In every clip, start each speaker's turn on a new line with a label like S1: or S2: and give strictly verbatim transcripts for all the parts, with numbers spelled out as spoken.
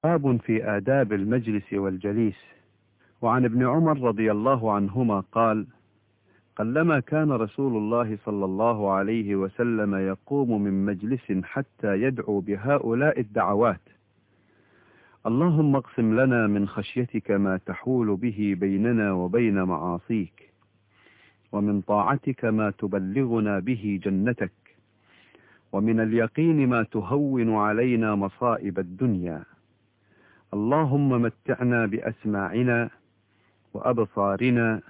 S1: باب في آداب المجلس والجليس. وعن ابن عمر رضي الله عنهما قال: قلما كان رسول الله صلى الله عليه وسلم يقوم من مجلس حتى يدعو بهؤلاء الدعوات: اللهم اقسم لنا من خشيتك ما تحول به بيننا وبين معاصيك، ومن طاعتك ما تبلغنا به جنتك، ومن اليقين ما تهون علينا مصائب الدنيا، اللهم متعنا بأسماعنا وأبصارنا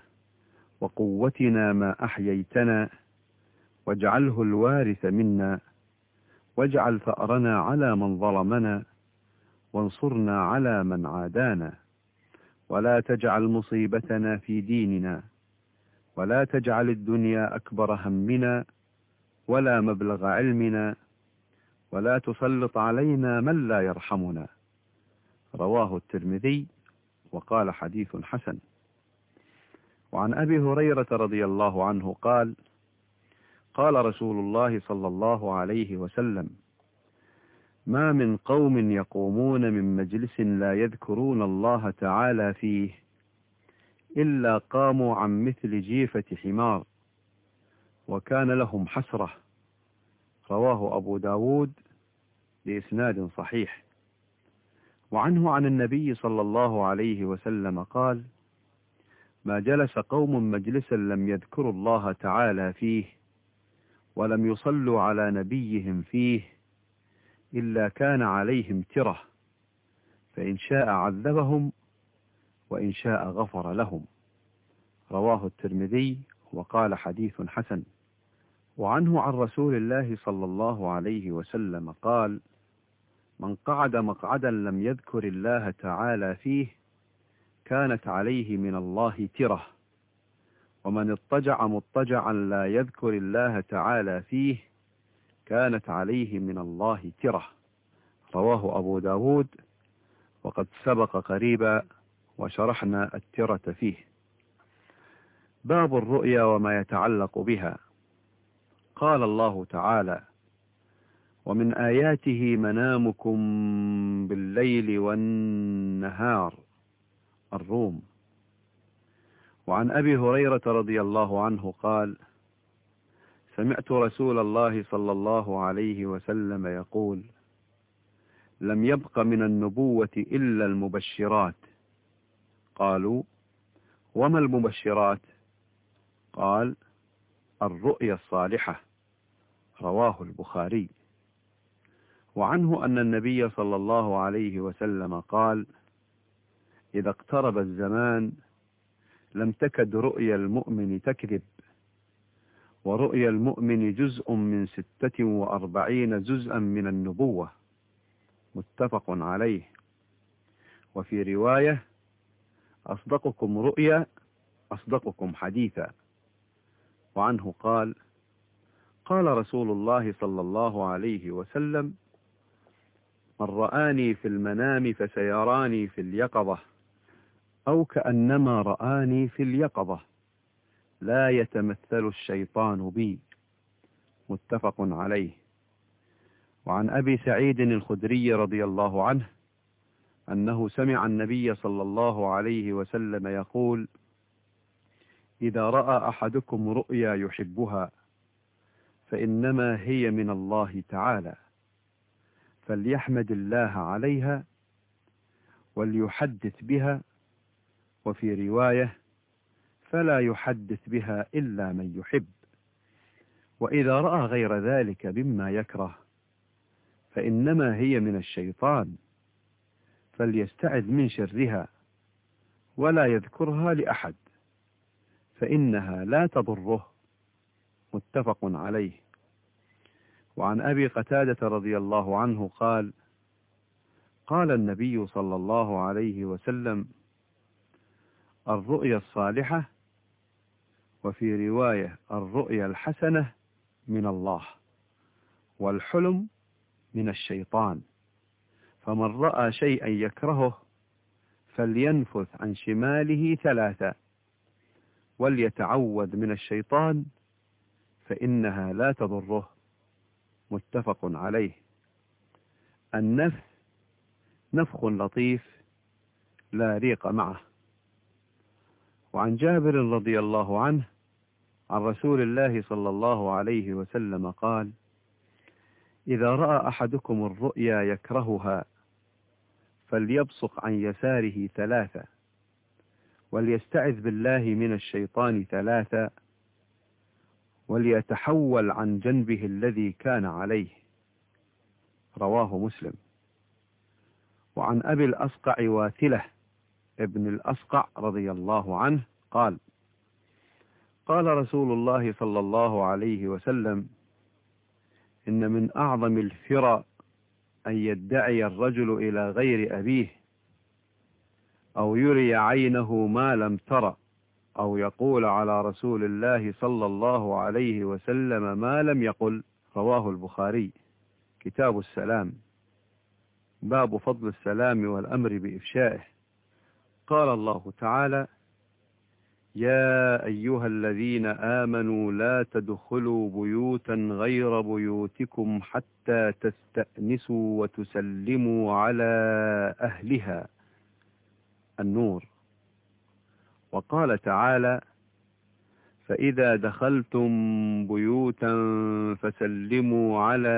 S1: وقوتنا ما أحييتنا، واجعله الوارث منا، واجعل ثأرنا على من ظلمنا، وانصرنا على من عادانا، ولا تجعل مصيبتنا في ديننا، ولا تجعل الدنيا أكبر همنا ولا مبلغ علمنا، ولا تسلط علينا من لا يرحمنا. رواه الترمذي وقال حديث حسن. وعن أبي هريرة رضي الله عنه قال: قال رسول الله صلى الله عليه وسلم: ما من قوم يقومون من مجلس لا يذكرون الله تعالى فيه إلا قاموا عن مثل جيفة حمار، وكان لهم حسرة. رواه أبو داود بإسناد صحيح. وعنه عن النبي صلى الله عليه وسلم قال: ما جلس قوم مجلسا لم يذكروا الله تعالى فيه ولم يصلوا على نبيهم فيه إلا كان عليهم ترة، فإن شاء عذبهم وإن شاء غفر لهم. رواه الترمذي وقال حديث حسن. وعنه عن رسول الله صلى الله عليه وسلم قال: من قعد مقعدا لم يذكر الله تعالى فيه كانت عليه من الله ترة، ومن اضطجع مضطجعا لا يذكر الله تعالى فيه كانت عليه من الله ترة. رواه أبو داود وقد سبق قريبا وشرحنا الترة فيه. باب الرؤيا وما يتعلق بها. قال الله تعالى: ومن آياته منامكم بالليل والنهار. الروم. وعن أبي هريرة رضي الله عنه قال: سمعت رسول الله صلى الله عليه وسلم يقول: لم يبق من النبوة إلا المبشرات. قالوا: وما المبشرات؟ قال: الرؤيا الصالحة. رواه البخاري. وعنه أن النبي صلى الله عليه وسلم قال: إذا اقترب الزمان لم تكد رؤيا المؤمن تكذب، ورؤيا المؤمن جزء من ستة وأربعين جزءا من النبوة. متفق عليه. وفي رواية: أصدقكم رؤيا أصدقكم حديثا. وعنه قال: قال رسول الله صلى الله عليه وسلم: من رآني في المنام فسيراني في اليقظة، أو كأنما رآني في اليقظة، لا يتمثل الشيطان بي. متفق عليه. وعن أبي سعيد الخدري رضي الله عنه أنه سمع النبي صلى الله عليه وسلم يقول: إذا رأى أحدكم رؤيا يحبها فإنما هي من الله تعالى، فليحمد الله عليها وليحدث بها. وفي رواية: فلا يحدث بها إلا من يحب. وإذا رأى غير ذلك مما يكره فإنما هي من الشيطان، فليستعذ من شرها ولا يذكرها لأحد، فإنها لا تضره. متفق عليه. وعن أبي قتادة رضي الله عنه قال: قال النبي صلى الله عليه وسلم: الرؤيا الصالحة، وفي رواية: الرؤيا الحسنة من الله، والحلم من الشيطان، فمن رأى شيئا يكرهه فلينفث عن شماله ثلاثة، وليتعوذ من الشيطان فإنها لا تضره. متفق عليه. النفث نفخ لطيف لا ريق معه. وعن جابر رضي الله عنه عن رسول الله صلى الله عليه وسلم قال: إذا رأى أحدكم الرؤيا يكرهها فليبصق عن يساره ثلاثة، وليستعذ بالله من الشيطان ثلاثة، وليتحول عن جنبه الذي كان عليه. رواه مسلم. وعن أبي الأصقع واثلة ابن الأصقع رضي الله عنه قال: قال رسول الله صلى الله عليه وسلم: إن من أعظم الفرى أن يدعي الرجل إلى غير أبيه، أو يري عينه ما لم ترى، أو يقول على رسول الله صلى الله عليه وسلم ما لم يقل. رواه البخاري. كتاب السلام، باب فضل السلام والأمر بإفشائه. قال الله تعالى: يا أيها الذين آمنوا لا تدخلوا بيوتا غير بيوتكم حتى تستأنسوا وتسلموا على أهلها. النور. وقال تعالى: فإذا دخلتم بيوتا فسلموا على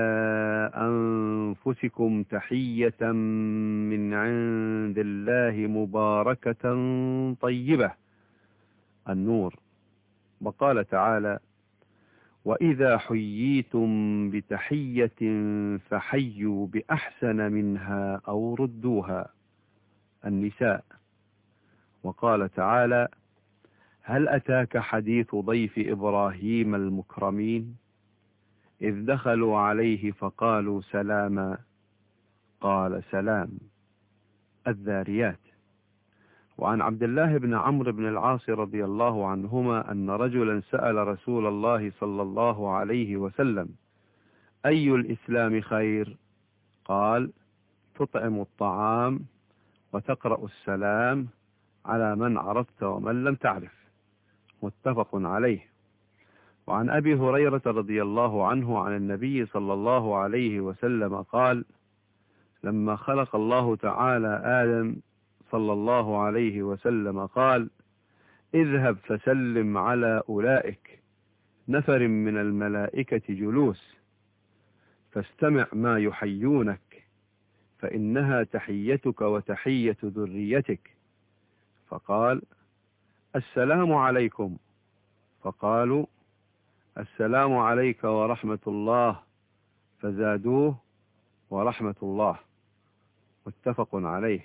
S1: أنفسكم تحية من عند الله مباركة طيبة. النور. وقال تعالى: وإذا حييتم بتحية فحيوا بأحسن منها أو ردوها. النساء. وقال تعالى: هل أتاك حديث ضيف إبراهيم المكرمين إذ دخلوا عليه فقالوا سلاما قال سلام. الذاريات. وعن عبد الله بن عمرو بن العاص رضي الله عنهما أن رجلا سأل رسول الله صلى الله عليه وسلم: أي الإسلام خير؟ قال: تطعم الطعام وتقرأ السلام على من عرفت ومن لم تعرف. متفق عليه. وعن أبي هريرة رضي الله عنه عن النبي صلى الله عليه وسلم قال: لما خلق الله تعالى آدم صلى الله عليه وسلم قال: اذهب فسلم على أولئك نفر من الملائكة جلوس، فاستمع ما يحيونك، فإنها تحيتك وتحية ذريتك. فقال: السلام عليكم. فقالوا: السلام عليك ورحمة الله، فزادوه: ورحمة الله. متفق عليه.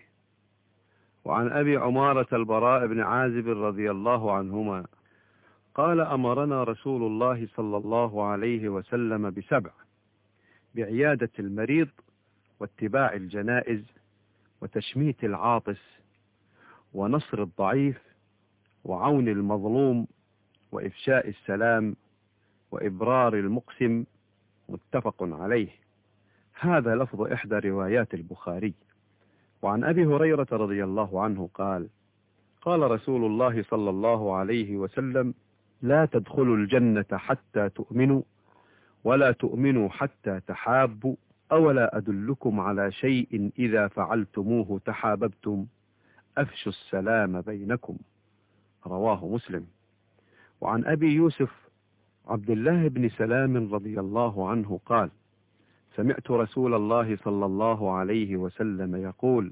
S1: وعن أبي عمارة البراء بن عازب رضي الله عنهما قال: أمرنا رسول الله صلى الله عليه وسلم بسبع: بعيادة المريض، واتباع الجنائز، وتشميت العاطس، ونصر الضعيف، وعون المظلوم، وإفشاء السلام، وإبرار المقسم. متفق عليه. هذا لفظ إحدى روايات البخاري. وعن أبي هريرة رضي الله عنه قال: قال رسول الله صلى الله عليه وسلم: لا تدخلوا الجنة حتى تؤمنوا، ولا تؤمنوا حتى تحابوا، أولا أدلكم على شيء إذا فعلتموه تحاببتم؟ أفشوا السلام بينكم. رواه مسلم. وعن أبي يوسف عبد الله بن سلام رضي الله عنه قال: سمعت رسول الله صلى الله عليه وسلم يقول: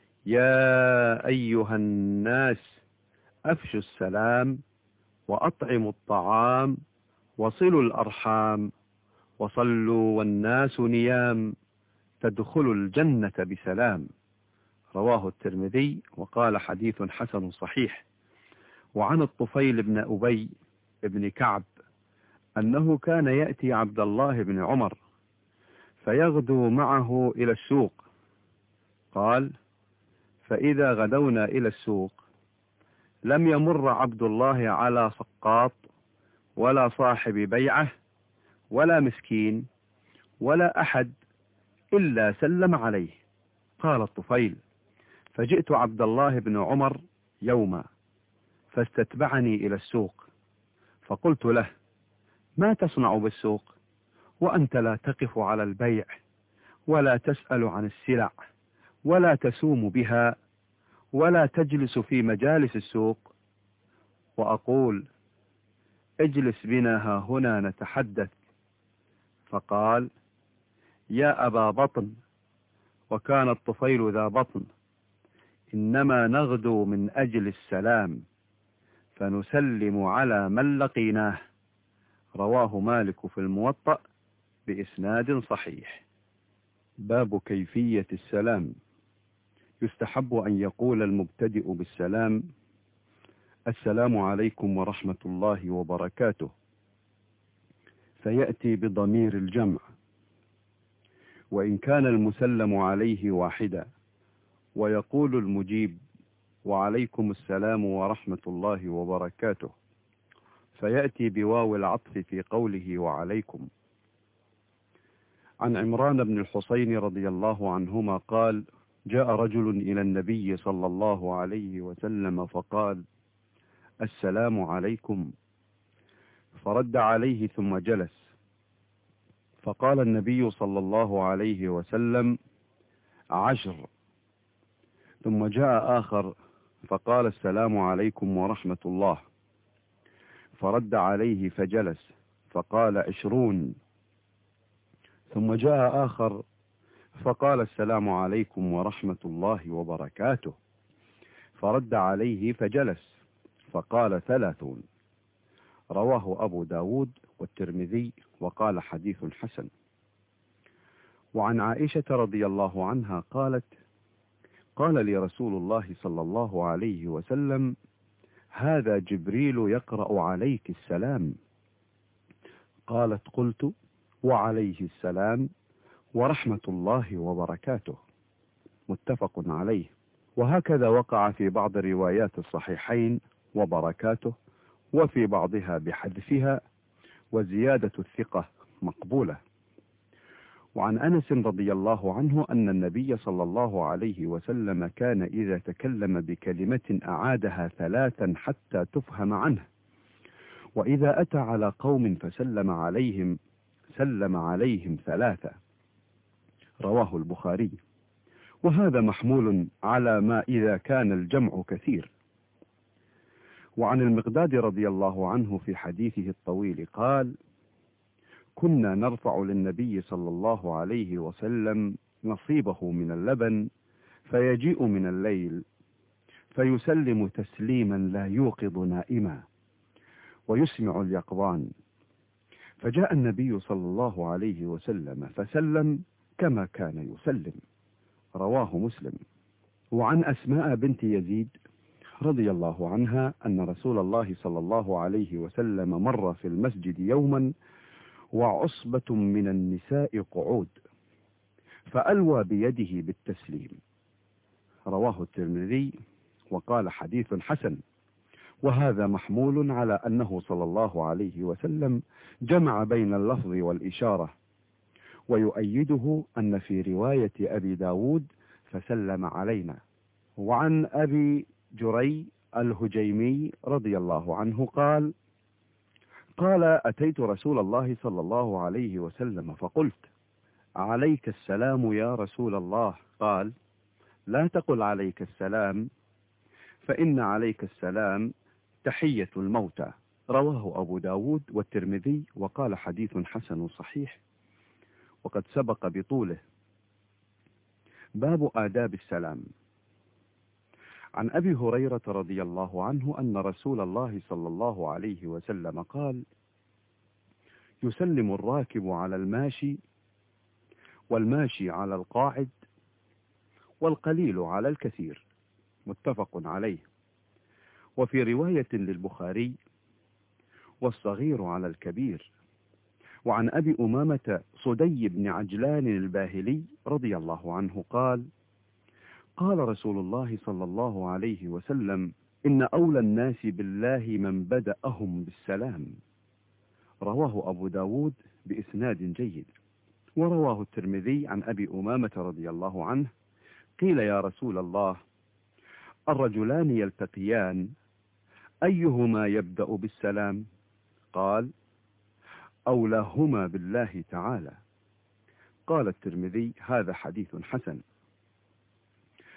S1: يا أيها الناس أفشوا السلام، وأطعموا الطعام، وصلوا الأرحام، وصلوا والناس نيام، تدخلوا الجنة بسلام. رواه الترمذي وقال: حديث حسن صحيح. وعن الطفيل بن أبي بن كعب أنه كان يأتي عبد الله بن عمر فيغدو معه إلى السوق. قال: فإذا غدونا إلى السوق لم يمر عبد الله على سقاط، ولا صاحب بيعة، ولا مسكين، ولا أحد إلا سلم عليه. قال الطفيل: فجئت عبد الله بن عمر يوما فاستتبعني إلى السوق، فقلت له: ما تصنع بالسوق وأنت لا تقف على البيع، ولا تسأل عن السلع، ولا تسوم بها ولا تجلس في مجالس السوق، وأقول اجلس بنا ها هنا نتحدث، فقال يا أبا بطن، وكان الطفيل ذا بطن، إنما نغدو من أجل السلام فنسلم على من لقيناه. رواه مالك في الموطأ بإسناد صحيح. باب كيفية السلام. يستحب أن يقول المبتدئ بالسلام السلام عليكم ورحمة الله وبركاته، فيأتي بضمير الجمع، وإن كان المسلم عليه واحدا، ويقول المجيب وعليكم السلام ورحمة الله وبركاته، فيأتي بواو العطف في قوله وعليكم. عن عمران بن الحصين رضي الله عنهما قال جاء رجل إلى النبي صلى الله عليه وسلم فقال السلام عليكم، فرد عليه ثم جلس، فقال النبي صلى الله عليه وسلم عشر، ثم جاء آخر فقال السلام عليكم ورحمة الله، فرد عليه فجلس، فقال عشرون، ثم جاء آخر فقال السلام عليكم ورحمة الله وبركاته، فرد عليه فجلس، فقال ثلاثون. رواه أبو داود والترمذي وقال حديث حسن. وعن عائشة رضي الله عنها قالت قال لي رسول الله صلى الله عليه وسلم هذا جبريل يقرأ عليك السلام. قالت قلت وعليه السلام ورحمة الله وبركاته. متفق عليه. وهكذا وقع في بعض روايات الصحيحين وبركاته، وفي بعضها بحذفها، وزيادة الثقة مقبولة. وعن أنس رضي الله عنه أن النبي صلى الله عليه وسلم كان إذا تكلم بكلمة أعادها ثلاثا حتى تفهم عنه، وإذا أتى على قوم فسلم عليهم سلم عليهم ثلاثة. رواه البخاري. وهذا محمول على ما إذا كان الجمع كثير. وعن المقداد رضي الله عنه في حديثه الطويل قال كنا نرفع للنبي صلى الله عليه وسلم نصيبه من اللبن، فيجيء من الليل فيسلم تسليما لا يوقظ نائما ويسمع اليقظان، فجاء النبي صلى الله عليه وسلم فسلم كما كان يسلم. رواه مسلم. وعن أسماء بنت يزيد رضي الله عنها أن رسول الله صلى الله عليه وسلم مر في المسجد يوما وعصبة من النساء قعود، فألوى بيده بالتسليم. رواه الترمذي وقال حديث حسن. وهذا محمول على أنه صلى الله عليه وسلم جمع بين اللفظ والإشارة، ويؤيده أن في رواية أبي داود فسلم علينا. وعن أبي جري الهجيمي رضي الله عنه قال قال أتيت رسول الله صلى الله عليه وسلم فقلت عليك السلام يا رسول الله. قال لا تقل عليك السلام، فإن عليك السلام تحية الموتى. رواه أبو داود والترمذي وقال حديث حسن صحيح، وقد سبق بطوله. باب آداب السلام. عن أبي هريرة رضي الله عنه أن رسول الله صلى الله عليه وسلم قال يسلم الراكب على الماشي، والماشي على القاعد، والقليل على الكثير. متفق عليه. وفي رواية للبخاري والصغير على الكبير. وعن أبي أمامة صدي بن عجلان الباهلي رضي الله عنه قال قال رسول الله صلى الله عليه وسلم إن أولى الناس بالله من بدأهم بالسلام. رواه أبو داود بإسناد جيد. ورواه الترمذي عن أبي أمامة رضي الله عنه قيل يا رسول الله الرجلان يلتقيان أيهما يبدأ بالسلام؟ قال أولاهما بالله تعالى. قال الترمذي هذا حديث حسن.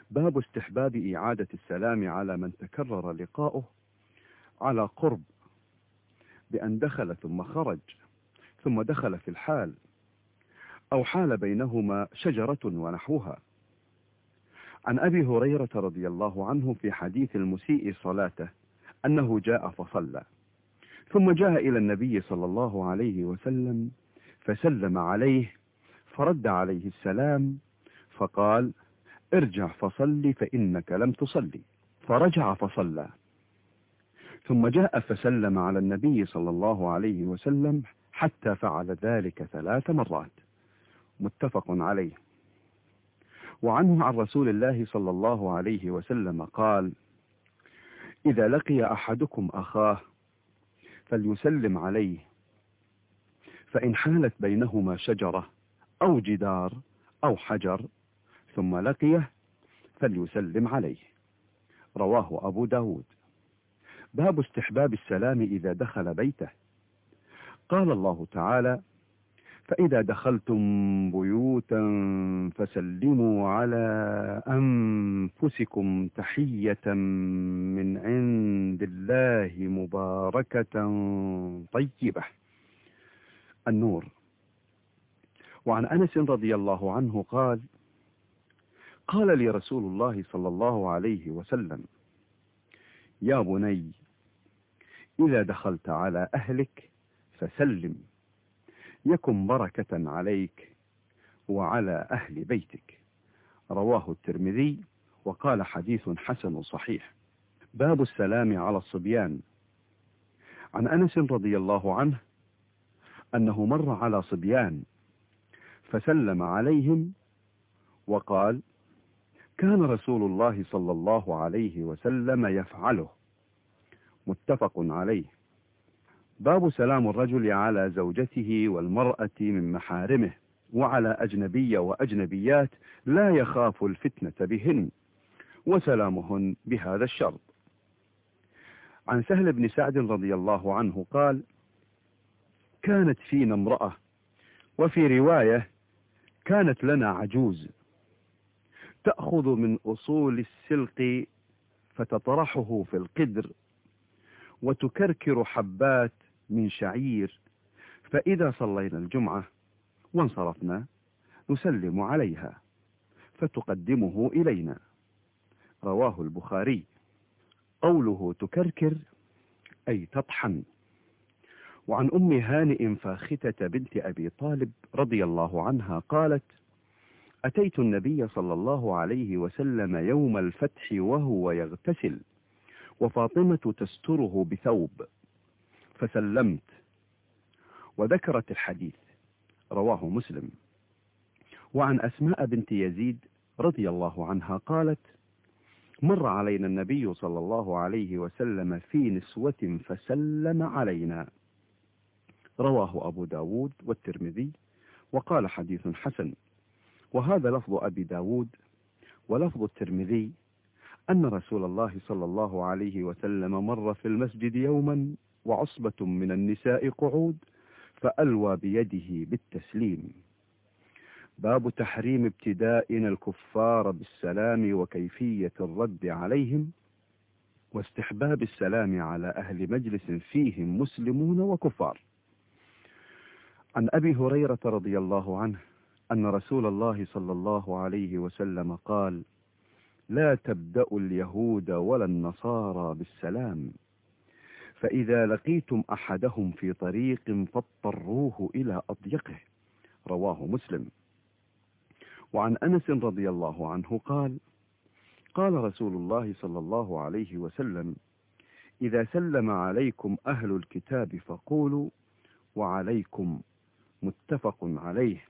S1: باب استحباب إعادة السلام على من تكرر لقاؤه على قرب، بأن دخل ثم خرج ثم دخل في الحال، أو حال بينهما شجرة ونحوها. عن أبي هريرة رضي الله عنه في حديث المسيء صلاته أنه جاء فصلى، ثم جاء إلى النبي صلى الله عليه وسلم فسلم عليه، فرد عليه السلام فقال: ارجع فصل فإنك لم تصلي. فرجع فصلى، ثم جاء فسلم على النبي صلى الله عليه وسلم حتى فعل ذلك ثلاث مرات. متفق عليه. وعنه عن رسول الله صلى الله عليه وسلم قال: إذا لقي أحدكم أخاه فليسلم عليه، فإن حالت بينهما شجرة أو جدار أو حجر ثم لقيه فليسلم عليه. رواه أبو داود. باب استحباب السلام إذا دخل بيته. قال الله تعالى: فإذا دخلتم بيوتا فسلموا على أنفسكم تحية من عند الله مباركة طيبة. النور. وعن أنس رضي الله عنه قال: قال لي رسول الله صلى الله عليه وسلم: يا بني، إذا دخلت على أهلك فسلم، يكن بركة عليك وعلى أهل بيتك. رواه الترمذي وقال حديث حسن صحيح. باب السلام على الصبيان. عن أنس رضي الله عنه أنه مر على صبيان فسلم عليهم وقال: كان رسول الله صلى الله عليه وسلم يفعله. متفق عليه. باب سلام الرجل على زوجته والمرأة من محارمه وعلى أجنبية وأجنبيات لا يخاف الفتنة بهن، وسلامهن بهذا الشرط. عن سهل بن سعد رضي الله عنه قال: كانت فينا امرأة، وفي رواية كانت لنا عجوز، تأخذ من أصول السلق فتطرحه في القدر، وتكركر حبات من شعير، فإذا صلينا الجمعة وانصرفنا نسلم عليها فتقدمه إلينا. رواه البخاري. قوله تكركر أي تطحن. وعن أم هانئ فاختة بنت أبي طالب رضي الله عنها قالت: أتيت النبي صلى الله عليه وسلم يوم الفتح وهو يغتسل، وفاطمة تستره بثوب، فسلمت، وذكرت الحديث. رواه مسلم. وعن أسماء بنت يزيد رضي الله عنها قالت: مر علينا النبي صلى الله عليه وسلم في نسوة فسلم علينا. رواه أبو داود والترمذي وقال حديث حسن. وهذا لفظ أبي داود. ولفظ الترمذي أن رسول الله صلى الله عليه وسلم مر في المسجد يوما وعصبة من النساء قعود، فألوى بيده بالتسليم. باب تحريم ابتدائنا الكفار بالسلام وكيفية الرد عليهم، واستحباب السلام على أهل مجلس فيهم مسلمون وكفار. عن أبي هريرة رضي الله عنه أن رسول الله صلى الله عليه وسلم قال: لا تبدأوا اليهود ولا النصارى بالسلام، فإذا لقيتم أحدهم في طريق فاضطروه إلى أضيقه. رواه مسلم. وعن أنس رضي الله عنه قال: قال رسول الله صلى الله عليه وسلم: إذا سلم عليكم أهل الكتاب فقولوا وعليكم. متفق عليه.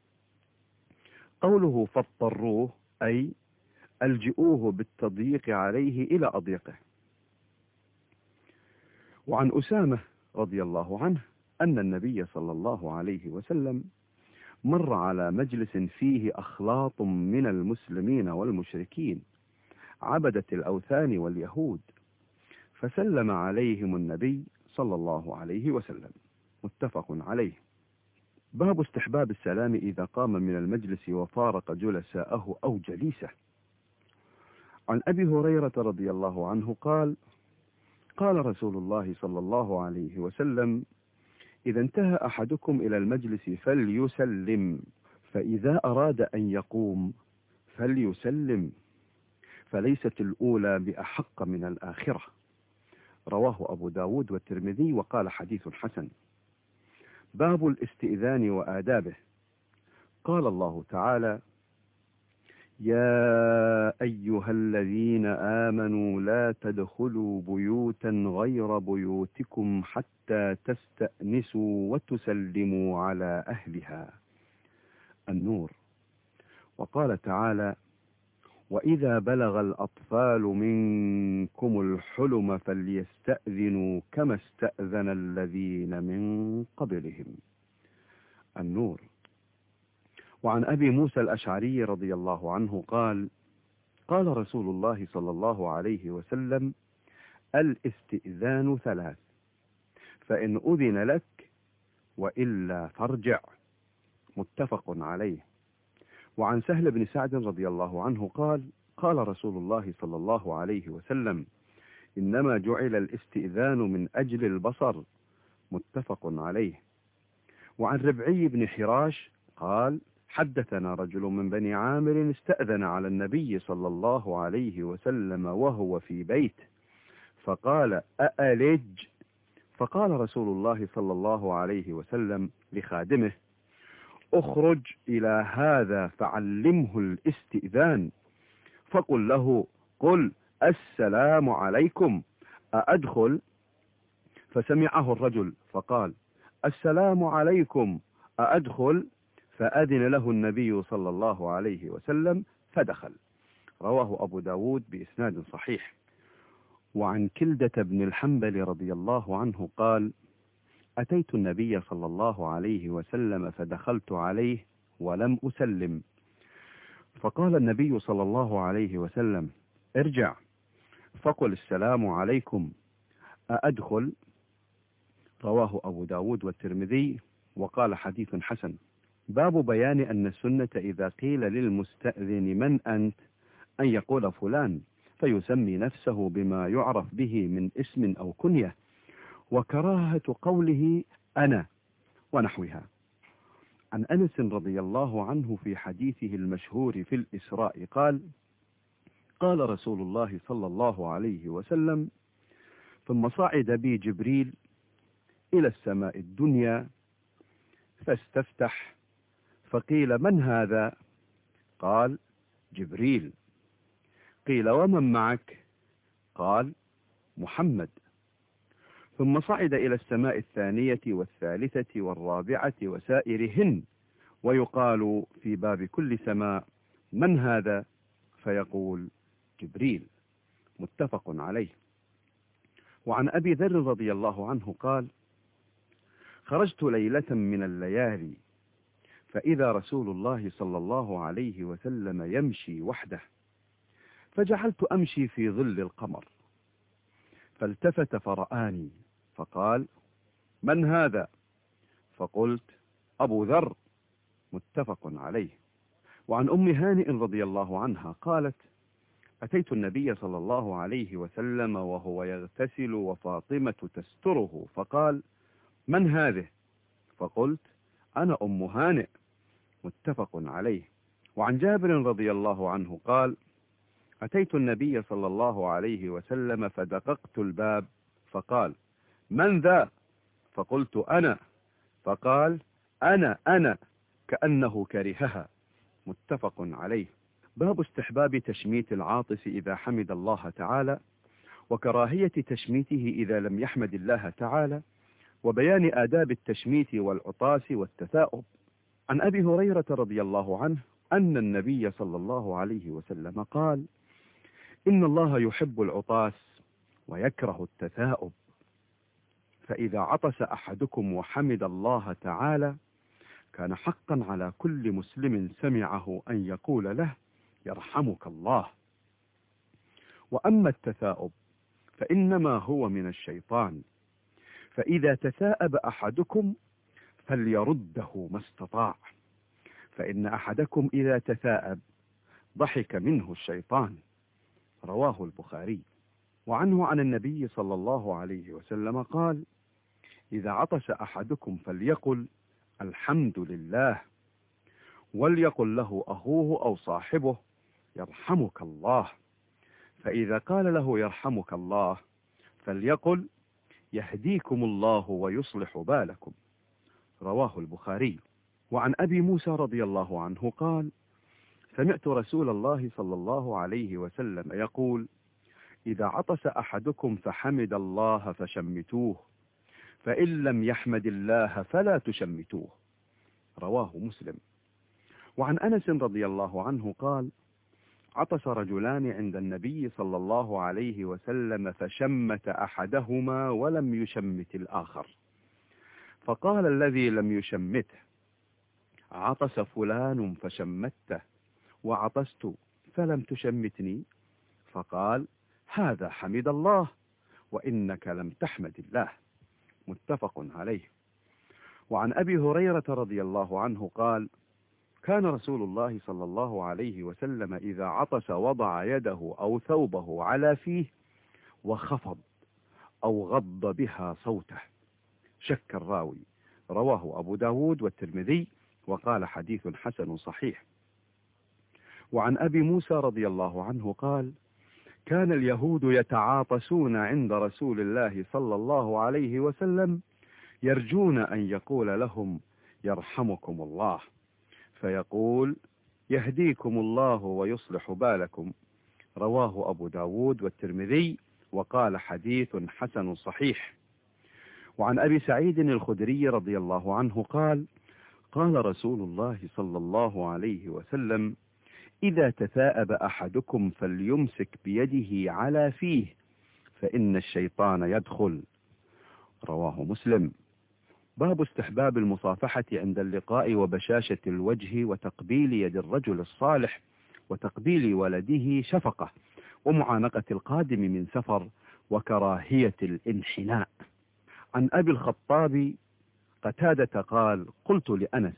S1: قوله فاضطروه أي ألجئوه بالتضييق عليه إلى أضيقه. وعن أسامة رضي الله عنه أن النبي صلى الله عليه وسلم مر على مجلس فيه أخلاط من المسلمين والمشركين عبدة الأوثان واليهود، فسلم عليهم النبي صلى الله عليه وسلم. متفق عليه. باب استحباب السلام إذا قام من المجلس وفارق جلساءه أو جليسه. عن أبي هريرة رضي الله عنه قال قال رسول الله صلى الله عليه وسلم: إذا انتهى أحدكم إلى المجلس فليسلم، فإذا أراد أن يقوم فليسلم، فليست الأولى بأحق من الآخرة. رواه أبو داود والترمذي وقال حديث حسن. باب الاستئذان وآدابه. قال الله تعالى: يا أيها الذين آمنوا لا تدخلوا بيوتا غير بيوتكم حتى تستأنسوا وتسلموا على أهلها. النور. وقال تعالى: وإذا بلغ الأطفال منكم الحلم فليستأذنوا كما استأذن الذين من قبلهم. النور. وعن أبي موسى الأشعري رضي الله عنه قال: قال رسول الله صلى الله عليه وسلم: الاستئذان ثلاث، فإن أذن لك وإلا فارجع. متفق عليه. وعن سهل بن سعد رضي الله عنه قال: قال رسول الله صلى الله عليه وسلم: إنما جعل الاستئذان من أجل البصر. متفق عليه. وعن ربعي بن حراش قال: حدثنا رجل من بني عامر استأذن على النبي صلى الله عليه وسلم وهو في بيت، فقال: أألج؟ فقال رسول الله صلى الله عليه وسلم لخادمه: اخرج إلى هذا فعلمه الاستئذان، فقل له: قل السلام عليكم، أأدخل؟ فسمعه الرجل فقال: السلام عليكم، أأدخل؟ فأذن له النبي صلى الله عليه وسلم فدخل. رواه أبو داود بإسناد صحيح. وعن كلدة بن الحنبل رضي الله عنه قال: أتيت النبي صلى الله عليه وسلم فدخلت عليه ولم أسلم، فقال النبي صلى الله عليه وسلم: ارجع فقل السلام عليكم، أأدخل؟ رواه أبو داود والترمذي وقال حديث حسن. باب بيان أن السنة إذا قيل للمستأذن من أنت أن يقول فلان، فيسمي نفسه بما يعرف به من اسم أو كنية، وكراهة قوله أنا ونحوها. عن أنس رضي الله عنه في حديثه المشهور في الإسراء قال: قال رسول الله صلى الله عليه وسلم: ثم صعد بي جبريل إلى السماء الدنيا فاستفتح، فقيل: من هذا؟ قال: جبريل. قيل: ومن معك؟ قال: محمد. ثم صعد إلى السماء الثانية والثالثة والرابعة وسائرهن، ويقال في باب كل سماء: من هذا؟ فيقول: جبريل. متفق عليه. وعن أبي ذر رضي الله عنه قال: خرجت ليلة من الليالي فإذا رسول الله صلى الله عليه وسلم يمشي وحده، فجعلت أمشي في ظل القمر، فالتفت فرآني فقال: من هذا؟ فقلت: أبو ذر. متفق عليه. وعن أم هانئ رضي الله عنها قالت: أتيت النبي صلى الله عليه وسلم وهو يغتسل وفاطمة تستره، فقال: من هذه؟ فقلت: أنا أم هانئ. متفق عليه. وعن جابر رضي الله عنه قال: أتيت النبي صلى الله عليه وسلم فدققت الباب، فقال: من ذا؟ فقلت: أنا. فقال: أنا أنا، كأنه كرهها. متفق عليه. باب استحباب تشميت العاطس إذا حمد الله تعالى، وكراهية تشميته إذا لم يحمد الله تعالى، وبيان آداب التشميت والعطاس والتثاؤب. عن أبي هريرة رضي الله عنه أن النبي صلى الله عليه وسلم قال: إن الله يحب العطاس ويكره التثاؤب، فإذا عطس أحدكم وحمد الله تعالى كان حقا على كل مسلم سمعه أن يقول له: يرحمك الله. وأما التثاؤب فإنما هو من الشيطان، فإذا تثاءب أحدكم فليرده ما استطاع، فإن أحدكم إذا تثاءب ضحك منه الشيطان. رواه البخاري. وعنه عن النبي صلى الله عليه وسلم قال: إذا عطش أحدكم فليقل الحمد لله، وليقل له أخوه أو صاحبه يرحمك الله، فإذا قال له يرحمك الله فليقل يهديكم الله ويصلح بالكم. رواه البخاري. وعن أبي موسى رضي الله عنه قال: سمعت رسول الله صلى الله عليه وسلم يقول: إذا عطس أحدكم فحمد الله فشمتوه، فإن لم يحمد الله فلا تشمتوه. رواه مسلم. وعن أنس رضي الله عنه قال: عطس رجلان عند النبي صلى الله عليه وسلم فشمت أحدهما ولم يشمت الآخر، فقال الذي لم يشمته: عطس فلان فشمته وعطست فلم تشمتني، فقال: هذا حمد الله وإنك لم تحمد الله. متفق عليه. وعن أبي هريرة رضي الله عنه قال: كان رسول الله صلى الله عليه وسلم إذا عطس وضع يده أو ثوبه على فيه وخفض أو غض بها صوته. شك الراوي. رواه أبو داود والترمذي وقال حديث حسن صحيح. وعن أبي موسى رضي الله عنه قال: كان اليهود يتعاطسون عند رسول الله صلى الله عليه وسلم يرجون أن يقول لهم يرحمكم الله، فيقول يهديكم الله ويصلح بالكم. رواه أبو داود والترمذي وقال حديث حسن صحيح. وعن أبي سعيد الخدري رضي الله عنه قال: قال رسول الله صلى الله عليه وسلم: إذا تثاءب أحدكم فليمسك بيده على فيه، فإن الشيطان يدخل. رواه مسلم. باب استحباب المصافحة عند اللقاء وبشاشة الوجه وتقبيل يد الرجل الصالح وتقبيل ولده شفقة ومعانقة القادم من سفر وكراهية الانحناء. عن أبي الخطاب قتادة قال: قلت لأنس: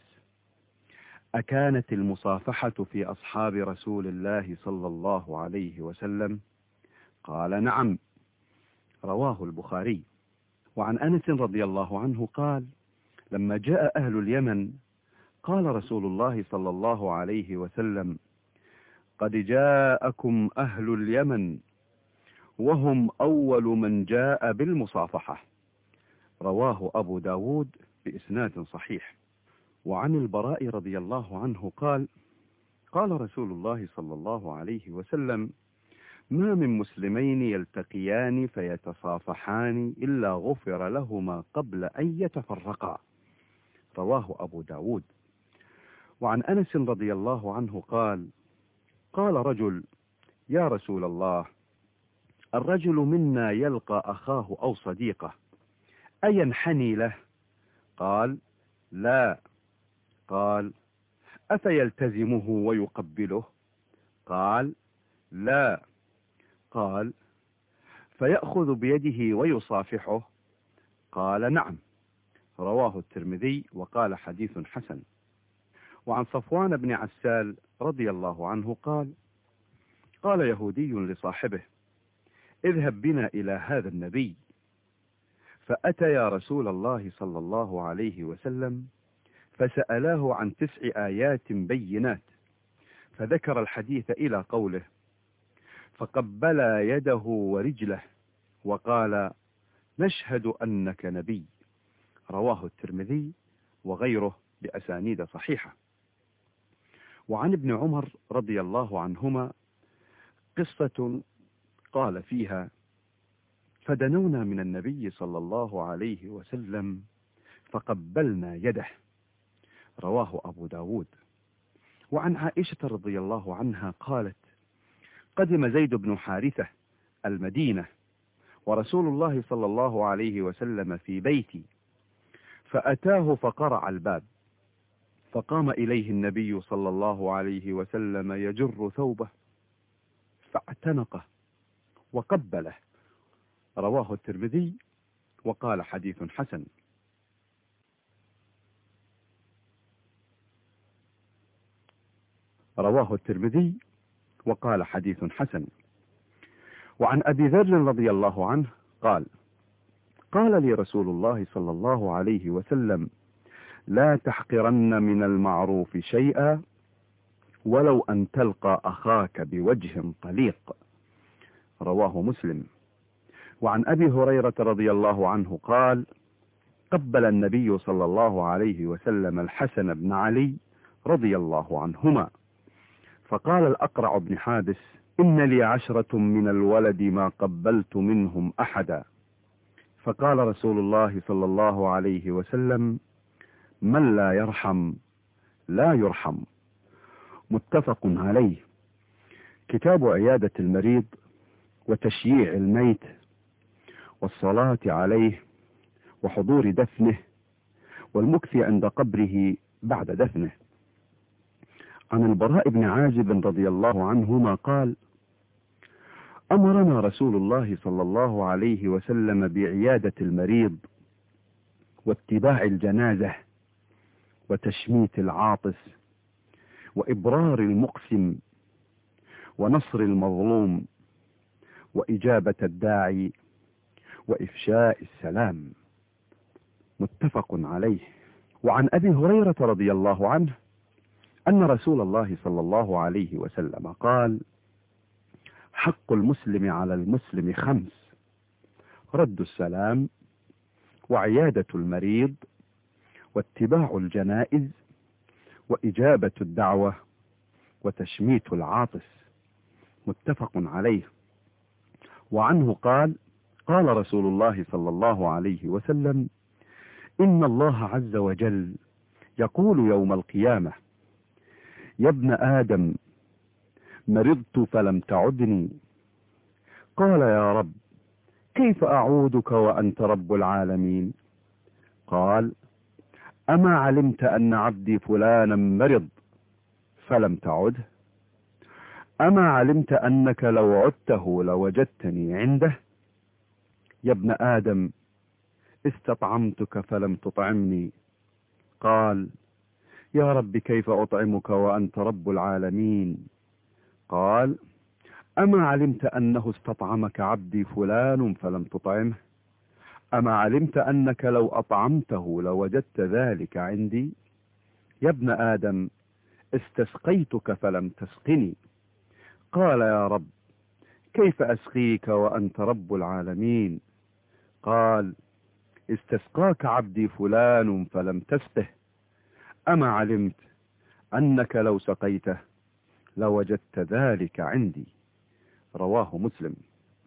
S1: أكانت المصافحة في أصحاب رسول الله صلى الله عليه وسلم؟ قال: نعم. رواه البخاري. وعن أنس رضي الله عنه قال: لما جاء أهل اليمن قال رسول الله صلى الله عليه وسلم: قد جاءكم أهل اليمن وهم أول من جاء بالمصافحة. رواه أبو داود بإسناد صحيح. وعن البراء رضي الله عنه قال: قال رسول الله صلى الله عليه وسلم: ما من مسلمين يلتقيان فيتصافحان إلا غفر لهما قبل أن يتفرقا. رواه أبو داود. وعن أنس رضي الله عنه قال: قال رجل: يا رسول الله، الرجل منا يلقى أخاه أو صديقه أينحني له؟ قال: لا. قال: أفيلتزمه ويقبله؟ قال: لا. قال: فيأخذ بيده ويصافحه؟ قال: نعم. رواه الترمذي وقال حديث حسن. وعن صفوان بن عسال رضي الله عنه قال: قال يهودي لصاحبه: اذهب بنا إلى هذا النبي. فأتيا رسول الله صلى الله عليه وسلم فسألاه عن تسع آيات بينات، فذكر الحديث إلى قوله: فقبلا يده ورجله وقال: نشهد أنك نبي. رواه الترمذي وغيره بأسانيد صحيحة. وعن ابن عمر رضي الله عنهما قصة قال فيها: فدنونا من النبي صلى الله عليه وسلم فقبلنا يده. رواه أبو داود. وعن عائشة رضي الله عنها قالت: قدم زيد بن حارثة المدينة ورسول الله صلى الله عليه وسلم في بيتي، فأتاه فقرع الباب، فقام إليه النبي صلى الله عليه وسلم يجر ثوبه فاعتنقه وقبله. رواه الترمذي وقال حديث حسن. رواه الترمذي وقال حديث حسن. وعن أبي ذر رضي الله عنه قال قال لي رسول الله صلى الله عليه وسلم لا تحقرن من المعروف شيئا ولو أن تلقى أخاك بوجه طليق. رواه مسلم. وعن أبي هريرة رضي الله عنه قال قبل النبي صلى الله عليه وسلم الحسن بن علي رضي الله عنهما، فقال الأقرع بن حابس إن لي عشرة من الولد ما قبلت منهم أحدا. فقال رسول الله صلى الله عليه وسلم من لا يرحم لا يرحم. متفق عليه. كتاب عيادة المريض وتشييع الميت والصلاة عليه وحضور دفنه والمكث عند قبره بعد دفنه. عن البراء بن عازب رضي الله عنهما قال أمرنا رسول الله صلى الله عليه وسلم بعيادة المريض واتباع الجنازة وتشميت العاطس وإبرار المقسم ونصر المظلوم وإجابة الداعي وإفشاء السلام. متفق عليه. وعن أبي هريرة رضي الله عنه أن رسول الله صلى الله عليه وسلم قال حق المسلم على المسلم خمس: رد السلام وعيادة المريض واتباع الجنائز وإجابة الدعوة وتشميت العاطس. متفق عليه. وعنه قال قال رسول الله صلى الله عليه وسلم إن الله عز وجل يقول يوم القيامة يا ابن آدم مرضت فلم تعدني. قال يا رب كيف أعودك وأنت رب العالمين؟ قال أما علمت أن عبدي فلانا مرض فلم تعده؟ أما علمت أنك لو عدته لوجدتني عنده؟ يا ابن آدم استطعمتك فلم تطعمني. قال يا رب كيف أطعمك وأنت رب العالمين؟ قال أما علمت أنه استطعمك عبدي فلان فلم تطعمه؟ أما علمت أنك لو أطعمته لوجدت ذلك عندي؟ يا ابن آدم استسقيتك فلم تسقني. قال يا رب كيف أسقيك وأنت رب العالمين؟ قال استسقاك عبدي فلان فلم تسقه. أما علمت أنك لو سقيته لوجدت ذلك عندي؟ رواه مسلم.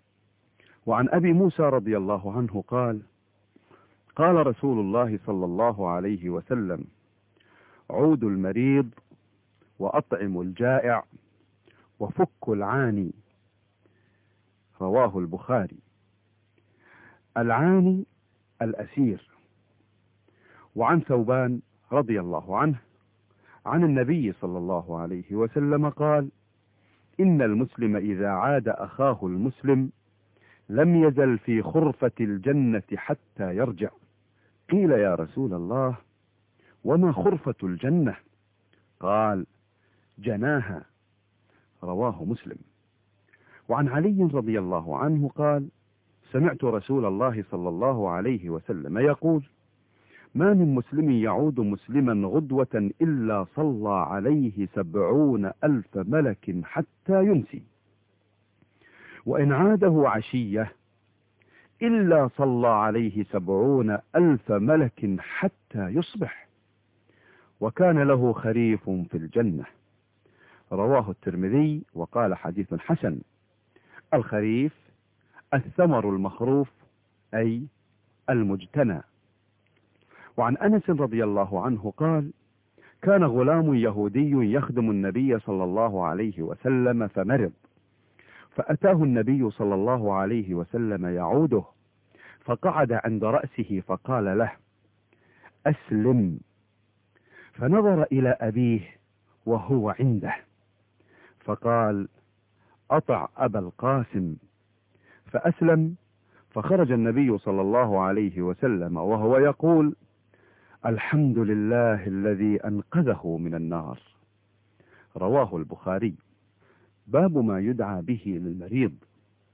S1: وعن أبي موسى رضي الله عنه قال قال رسول الله صلى الله عليه وسلم عودوا المريض وأطعموا الجائع وفكوا العاني. رواه البخاري. العاني الأسير. وعن ثوبان رضي الله عنه عن النبي صلى الله عليه وسلم قال إن المسلم إذا عاد أخاه المسلم لم يزل في خرفة الجنة حتى يرجع. قيل يا رسول الله وما خرفة الجنة؟ قال جناها. رواه مسلم. وعن علي رضي الله عنه قال سمعت رسول الله صلى الله عليه وسلم يقول ما من مسلم يعود مسلما غدوة إلا صلى عليه سبعون ألف ملك حتى يمسي، وإن عاده عشية إلا صلى عليه سبعون ألف ملك حتى يصبح، وكان له خريف في الجنة. رواه الترمذي وقال حديث حسن. الخريف الثمر المخروف أي المجتنى. وعن أنس رضي الله عنه قال كان غلام يهودي يخدم النبي صلى الله عليه وسلم فمرض، فأتاه النبي صلى الله عليه وسلم يعوده، فقعد عند رأسه فقال له أسلم. فنظر إلى أبيه وهو عنده فقال أطع أبا القاسم، فأسلم. فخرج النبي صلى الله عليه وسلم وهو يقول الحمد لله الذي أنقذه من النار. رواه البخاري. باب ما يدعى به للمريض.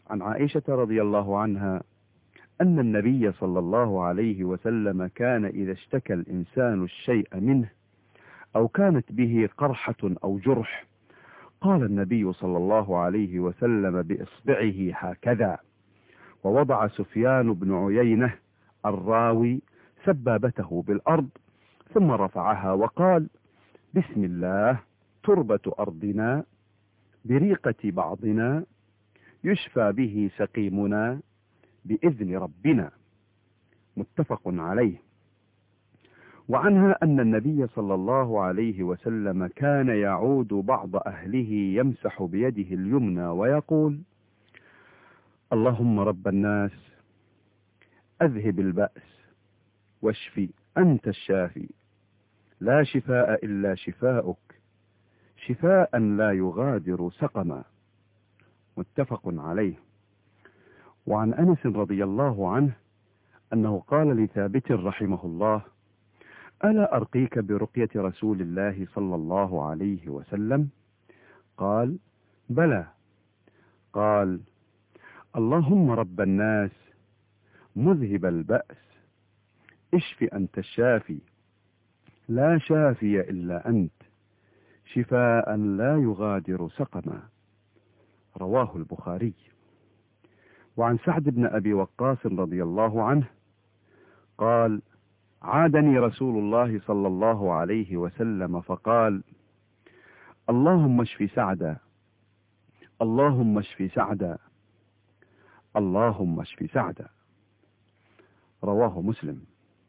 S1: عن عائشة رضي الله عنها أن النبي صلى الله عليه وسلم كان إذا اشتكى الإنسان الشيء منه أو كانت به قرحة أو جرح قال النبي صلى الله عليه وسلم بإصبعه هكذا، ووضع سفيان بن عيينة الراوي سبابته بالأرض ثم رفعها وقال: بسم الله، تربة أرضنا، بريقة بعضنا، يشفى به سقيمنا بإذن ربنا. متفق عليه. وعنها أن النبي صلى الله عليه وسلم كان يعود بعض أهله يمسح بيده اليمنى ويقول: اللهم رب الناس، أذهب البأس واشفي، أنت الشافي، لا شفاء إلا شفاؤك، شفاء لا يغادر سقما. متفق عليه. وعن أنس رضي الله عنه أنه قال لثابت رحمه الله: ألا أرقيك برقية رسول الله صلى الله عليه وسلم؟ قال: بلى. قال: اللهم رب الناس، مذهب البأس، اشف أنت الشافي، لا شافي إلا أنت، شفاء لا يغادر سقما. رواه البخاري. وعن سعد بن أبي وقاص رضي الله عنه قال: عادني رسول الله صلى الله عليه وسلم فقال: اللهم اشف سعدا، اللهم اشف سعدا، اللهم اشف سعدا. رواه مسلم.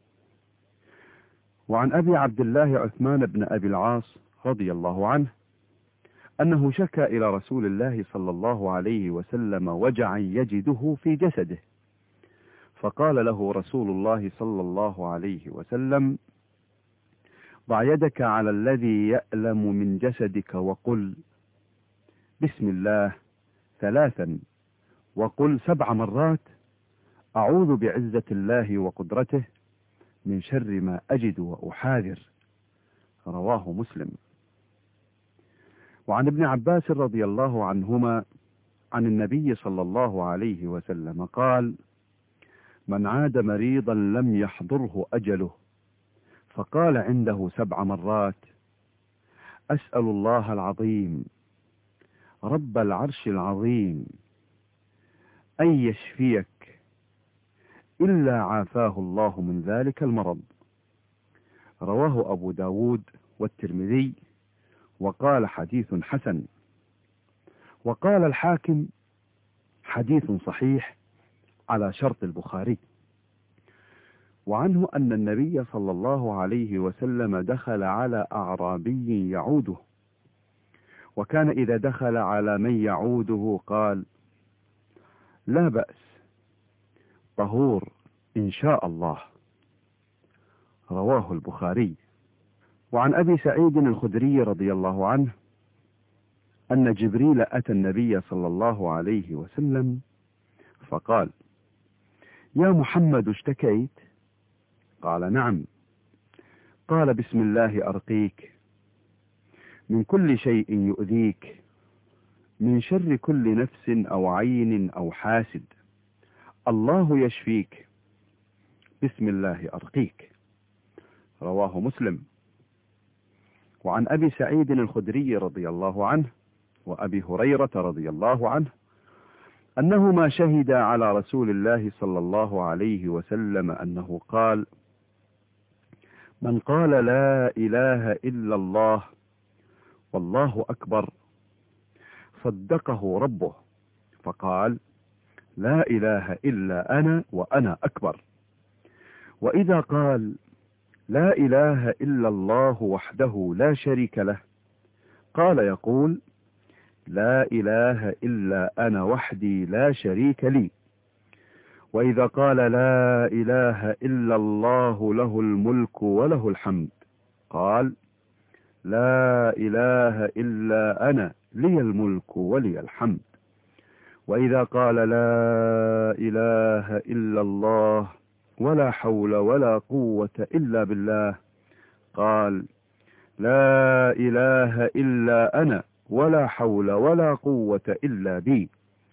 S1: وعن أبي عبد الله عثمان بن أبي العاص رضي الله عنه أنه شكى إلى رسول الله صلى الله عليه وسلم وجعا يجده في جسده، فقال له رسول الله صلى الله عليه وسلم: ضع يدك على الذي يألم من جسدك وقل بسم الله ثلاثا، وقل سبع مرات أعوذ بعزة الله وقدرته من شر ما أجد وأحاذر. رواه مسلم. وعن ابن عباس رضي الله عنهما عن النبي صلى الله عليه وسلم قال: من عاد مريضا لم يحضره أجله فقال عنده سبع مرات: أسأل الله العظيم رب العرش العظيم أن يشفيك، إلا عافاه الله من ذلك المرض. رواه أبو داود والترمذي وقال حديث حسن. وقال الحاكم حديث صحيح على شرط البخاري. وعنه أن النبي صلى الله عليه وسلم دخل على أعرابي يعوده، وكان إذا دخل على من يعوده قال: لا بأس، طهور إن شاء الله. رواه البخاري. وعن أبي سعيد الخدري رضي الله عنه أن جبريل أتى النبي صلى الله عليه وسلم فقال: يا محمد، اشتكيت؟ قال: نعم. قال: بسم الله أرقيك من كل شيء يؤذيك، من شر كل نفس أو عين أو حاسد، الله يشفيك، بسم الله أرقيك. رواه مسلم. وعن أبي سعيد الخدري رضي الله عنه وأبي هريرة رضي الله عنه أنهما شهدا على رسول الله صلى الله عليه وسلم أنه قال: من قال لا إله إلا الله والله أكبر صدقه ربه فقال: لا إله إلا أنا وأنا أكبر. وإذا قال: لا إله إلا الله وحده لا شريك له، قال يقول: لا إله إلا أنا وحدي لا شريك لي. وإذا قال: لا إله إلا الله له الملك وله الحمد، قال: لا إله إلا أنا لي الملك ولي الحمد. وإذا قال: لا إله إلا الله ولا حول ولا قوة إلا بالله، قال: لا إله إلا أنا ولا حول ولا قوة إلا بي.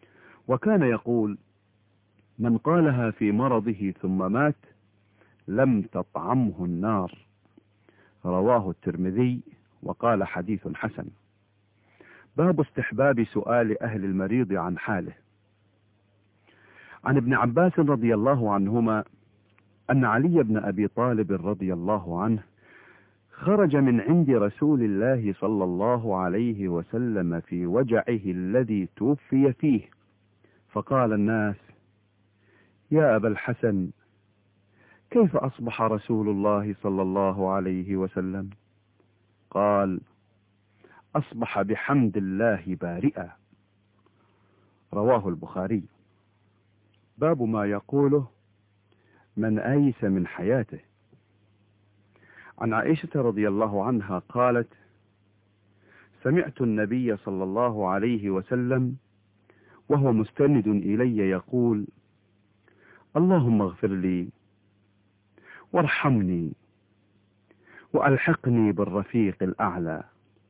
S1: وكان يقول: من قالها في مرضه ثم مات لم تطعمه النار. رواه الترمذي وقال حديث حسن. باب استحباب سؤال أهل المريض عن حاله. عن ابن عباس رضي الله عنهما أن علي بن أبي طالب رضي الله عنه خرج من عند رسول الله صلى الله عليه وسلم في وجعه الذي توفي فيه، فقال الناس: يا أبا الحسن، كيف أصبح رسول الله صلى الله عليه وسلم؟ قال: أصبح بحمد الله بارئا. رواه البخاري. باب ما يقوله من آيس من حياته. عن عائشة رضي الله عنها قالت: سمعت النبي صلى الله عليه وسلم وهو مستند إلي يقول: اللهم اغفر لي وارحمني وألحقني بالرفيق الأعلى.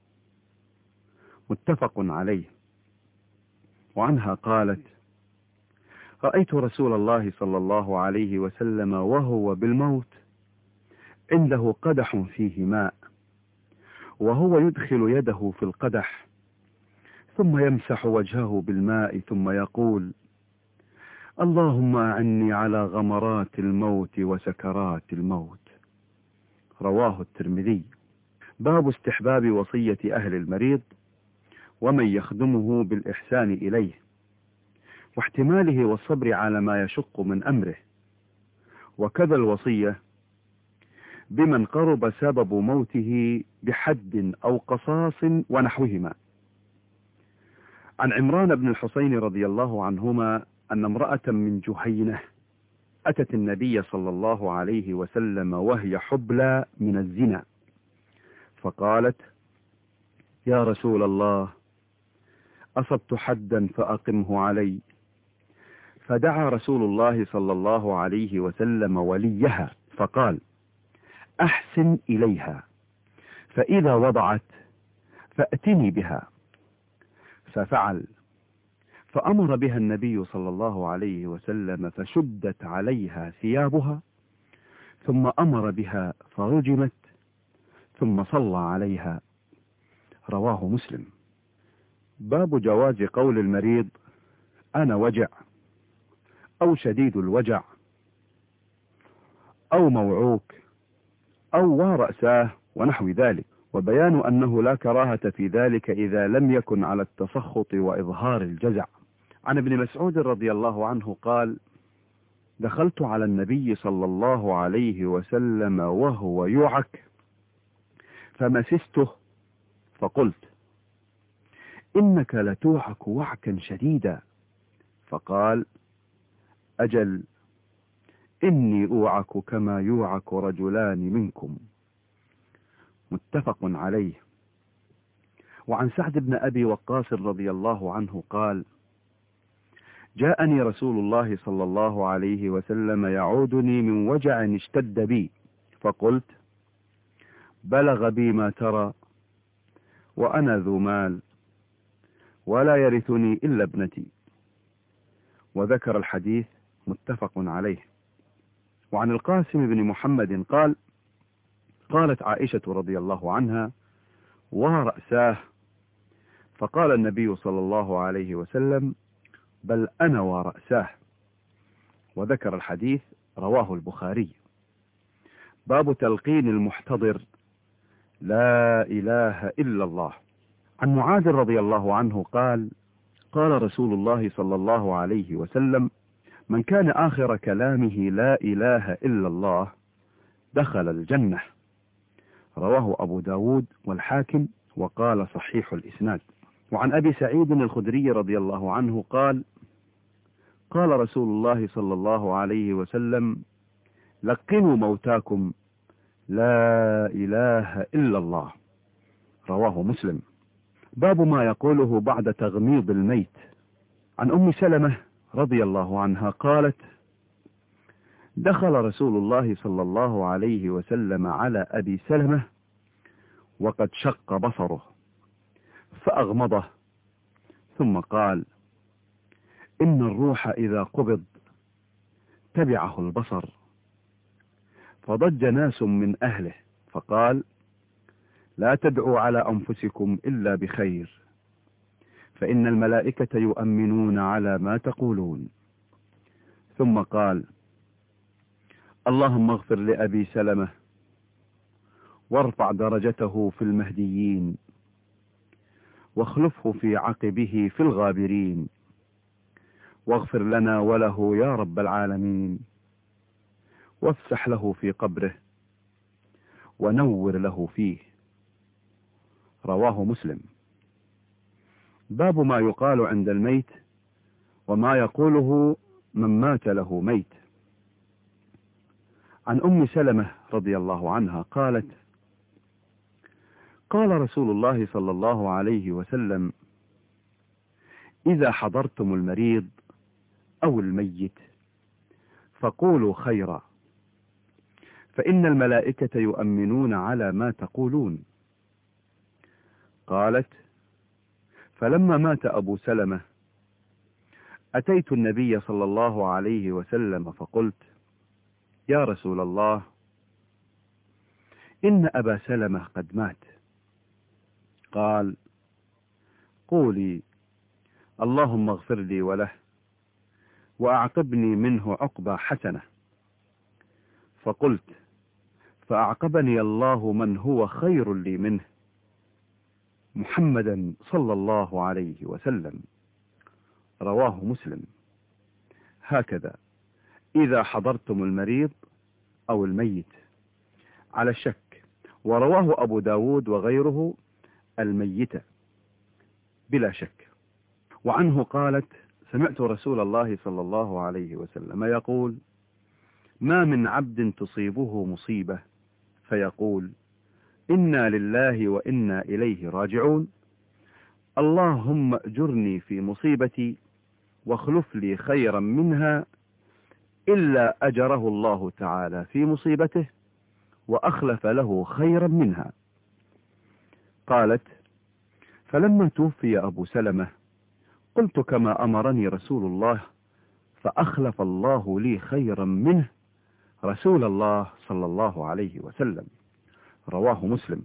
S1: متفق عليه. وعنها قالت: رأيت رسول الله صلى الله عليه وسلم وهو بالموت عنده قدح فيه ماء، وهو يدخل يده في القدح ثم يمسح وجهه بالماء ثم يقول: اللهم أعني على غمرات الموت وسكرات الموت. رواه الترمذي. باب استحباب وصية أهل المريض ومن يخدمه بالإحسان إليه، واحتماله والصبر على ما يشق من أمره، وكذا الوصية بمن قرب سبب موته بحد أو قصاص ونحوهما. عن عمران بن الحسين رضي الله عنهما أن امرأة من جهينة أتت النبي صلى الله عليه وسلم وهي حبلى من الزنا، فقالت: يا رسول الله، أصبت حدا فأقمه علي. فدعا رسول الله صلى الله عليه وسلم وليها فقال: أحسن إليها، فإذا وضعت فأتني بها. ففعل، فأمر بها النبي صلى الله عليه وسلم فشدت عليها ثيابها، ثم أمر بها فرجمت، ثم صلى عليها. رواه مسلم. باب جواز قول المريض: أنا وجع، أو شديد الوجع، أو موعوك، أو ورأساه ونحو ذلك، وبيان أنه لا كراهة في ذلك إذا لم يكن على التسخط وإظهار الجزع. عن ابن مسعود رضي الله عنه قال: دخلت على النبي صلى الله عليه وسلم وهو يوعك فمسسته فقلت: إنك لتوعك وعكا شديدا. فقال: أجل، إني أوعك كما يوعك رجلان منكم. متفق عليه. وعن سعد بن أبي وقاص رضي الله عنه قال: جاءني رسول الله صلى الله عليه وسلم يعودني من وجع اشتد بي، فقلت: بلغ بي ما ترى، وأنا ذو مال، ولا يرثني إلا ابنتي. وذكر الحديث. متفق عليه. وعن القاسم بن محمد قال: قالت عائشة رضي الله عنها: ورأساه. فقال النبي صلى الله عليه وسلم: بل أنا ورأساه. وذكر الحديث. رواه البخاري. باب تلقين المحتضر: لا إله إلا الله. عن معاذ رضي الله عنه قال: قال رسول الله صلى الله عليه وسلم: من كان آخر كلامه لا إله إلا الله دخل الجنة. رواه أبو داود والحاكم وقال صحيح الإسناد. وعن أبي سعيد الخدري رضي الله عنه قال: قال رسول الله صلى الله عليه وسلم: لقنوا موتاكم لا إله إلا الله. رواه مسلم. باب ما يقوله بعد تغميض الميت. عن أم سلمة رضي الله عنها قالت: دخل رسول الله صلى الله عليه وسلم على أبي سلمة وقد شق بصره، فأغمضه، ثم قال: إن الروح إذا قبض تبعه البصر. فضج ناس من أهله فقال: لا تدعوا على أنفسكم إلا بخير، فإن الملائكة يؤمنون على ما تقولون. ثم قال: اللهم اغفر لأبي سلمة وارفع درجته في المهديين، واخلفه في عقبه في الغابرين، واغفر لنا وله يا رب العالمين، وافسح له في قبره ونور له فيه. رواه مسلم. باب ما يقال عند الميت وما يقوله من مات له ميت. عن أم سلمة رضي الله عنها قالت: قال رسول الله صلى الله عليه وسلم: إذا حضرتم المريض أو الميت فقولوا خيرا، فإن الملائكة يؤمنون على ما تقولون. قالت: فلما مات أبو سلمة أتيت النبي صلى الله عليه وسلم فقلت: يا رسول الله، إن أبا سلمة قد مات. قال: قولي: اللهم اغفر لي وله وأعقبني منه عقبى حسنة. فقلت: فأعقبني الله من هو خير لي منه، محمدا صلى الله عليه وسلم. رواه مسلم. هكذا إذا حضرتم المريض أو الميت على الشك. ورواه أبو داود وغيره الميت بلا شك. وعنه قالت: سمعت رسول الله صلى الله عليه وسلم يقول: ما من عبد تصيبه مصيبة فيقول: إنا لله وإنا إليه راجعون، اللهم أجرني في مصيبتي واخلف لي خيرا منها، إلا أجره الله تعالى في مصيبته وأخلف له خيرا منها. قالت: فلما توفي أبو سلمة قلت كما أمرني رسول الله، فأخلف الله لي خيرا منه رسول الله صلى الله عليه وسلم. رواه مسلم.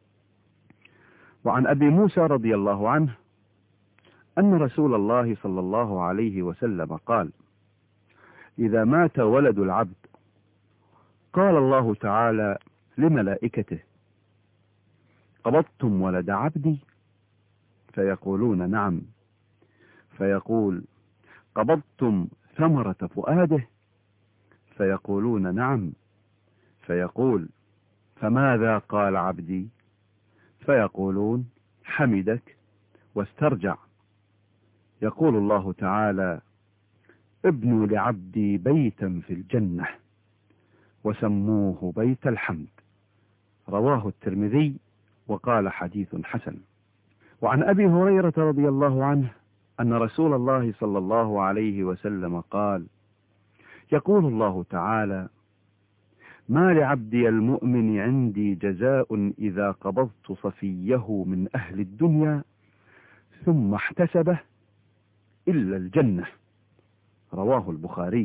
S1: وعن أبي موسى رضي الله عنه أن رسول الله صلى الله عليه وسلم قال: إذا مات ولد العبد قال الله تعالى لملائكته: قبضتم ولد عبدي؟ فيقولون: نعم. فيقول: قبضتم ثمرة فؤاده؟ فيقولون: نعم. فيقول: فماذا قال عبدي؟ فيقولون: حمدك واسترجع. يقول الله تعالى: ابنوا لعبدي بيتا في الجنة وسموه بيت الحمد. رواه الترمذي وقال حديث حسن. وعن أبي هريرة رضي الله عنه أن رسول الله صلى الله عليه وسلم قال: يقول الله تعالى: ما لعبدي المؤمن عندي جزاء إذا قبضت صفيه من أهل الدنيا ثم احتسبه إلا الجنة. رواه البخاري.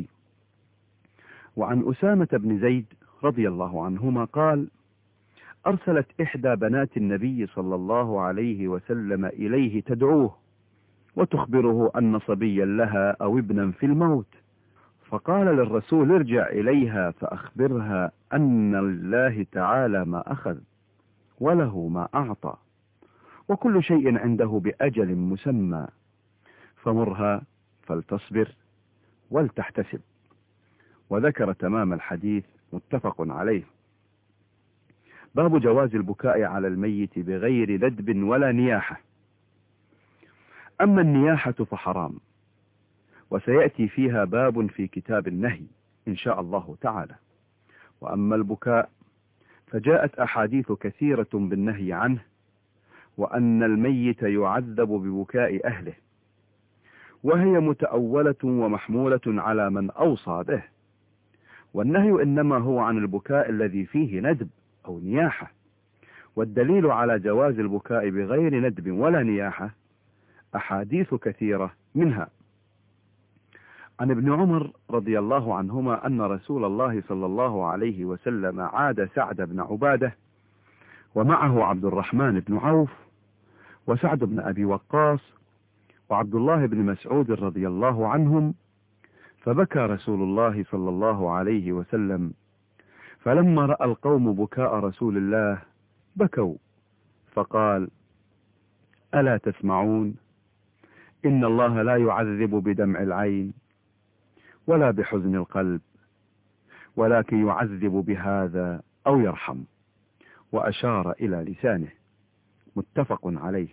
S1: وعن أسامة بن زيد رضي الله عنهما قال: أرسلت إحدى بنات النبي صلى الله عليه وسلم إليه تدعوه وتخبره أن صبيا لها أو ابنا في الموت، فقال للرسول: ارجع إليها فأخبرها أن الله تعالى ما أخذ وله ما أعطى، وكل شيء عنده بأجل مسمى، فمرها فلتصبر ولتحتسب. وذكر تمام الحديث متفق عليه. باب جواز البكاء على الميت بغير ندب ولا نياحة. أما النياحة فحرام، وسيأتي فيها باب في كتاب النهي إن شاء الله تعالى. وأما البكاء فجاءت أحاديث كثيرة بالنهي عنه، وأن الميت يعذب ببكاء أهله، وهي متأولة ومحمولة على من أوصى به. والنهي إنما هو عن البكاء الذي فيه ندب أو نياحة. والدليل على جواز البكاء بغير ندب ولا نياحة أحاديث كثيرة، منها عن ابن عمر رضي الله عنهما أن رسول الله صلى الله عليه وسلم عاد سعد بن عبادة ومعه عبد الرحمن بن عوف وسعد بن أبي وقاص وعبد الله بن مسعود رضي الله عنهم، فبكى رسول الله صلى الله عليه وسلم، فلما رأى القوم بكاء رسول الله بكوا، فقال: ألا تسمعون؟ إن الله لا يعذب بدمع العين ولا بحزن القلب، ولكن يعذب بهذا أو يرحم. وأشار إلى لسانه. متفق عليه.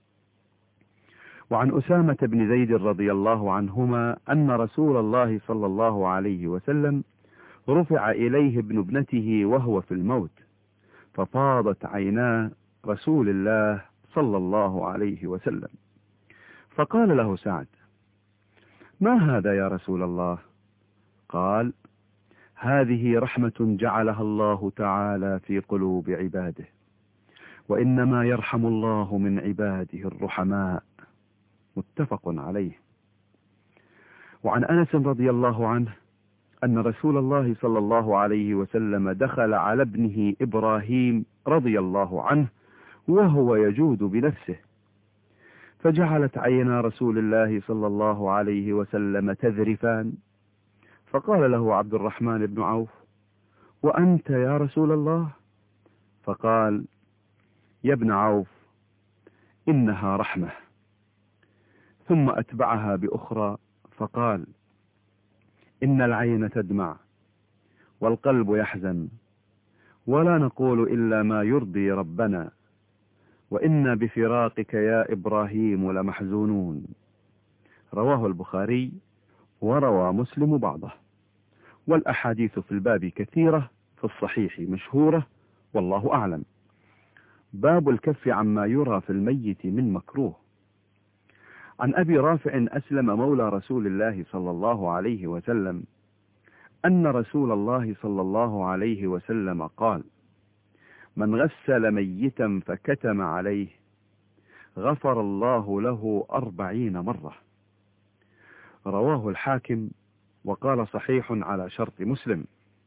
S1: وعن أسامة بن زيد رضي الله عنهما أن رسول الله صلى الله عليه وسلم رفع إليه ابن ابنته وهو في الموت، ففاضت عينا رسول الله صلى الله عليه وسلم، فقال له سعد: ما هذا يا رسول الله؟ قال: هذه رحمة جعلها الله تعالى في قلوب عباده، وإنما يرحم الله من عباده الرحماء. متفق عليه. وعن أنس رضي الله عنه أن رسول الله صلى الله عليه وسلم دخل على ابنه إبراهيم رضي الله عنه وهو يجود بنفسه، فجعلت عينا رسول الله صلى الله عليه وسلم تذرفان، فقال له عبد الرحمن بن عوف: وأنت يا رسول الله؟ فقال: يا ابن عوف، إنها رحمة. ثم أتبعها بأخرى فقال: إن العين تدمع والقلب يحزن، ولا نقول إلا ما يرضي ربنا، وإنا بفراقك يا إبراهيم لمحزونون. رواه البخاري وروى مسلم بعضه. والأحاديث في الباب كثيرة في الصحيح مشهورة، والله أعلم. باب الكف عما يرى في الميت من مكروه. عن أبي رافع أسلم مولى رسول الله صلى الله عليه وسلم أن رسول الله صلى الله عليه وسلم قال: من غسل ميتا فكتم عليه غفر الله له أربعين مرة. رواه الحاكم وقال صحيح على شرط مسلم.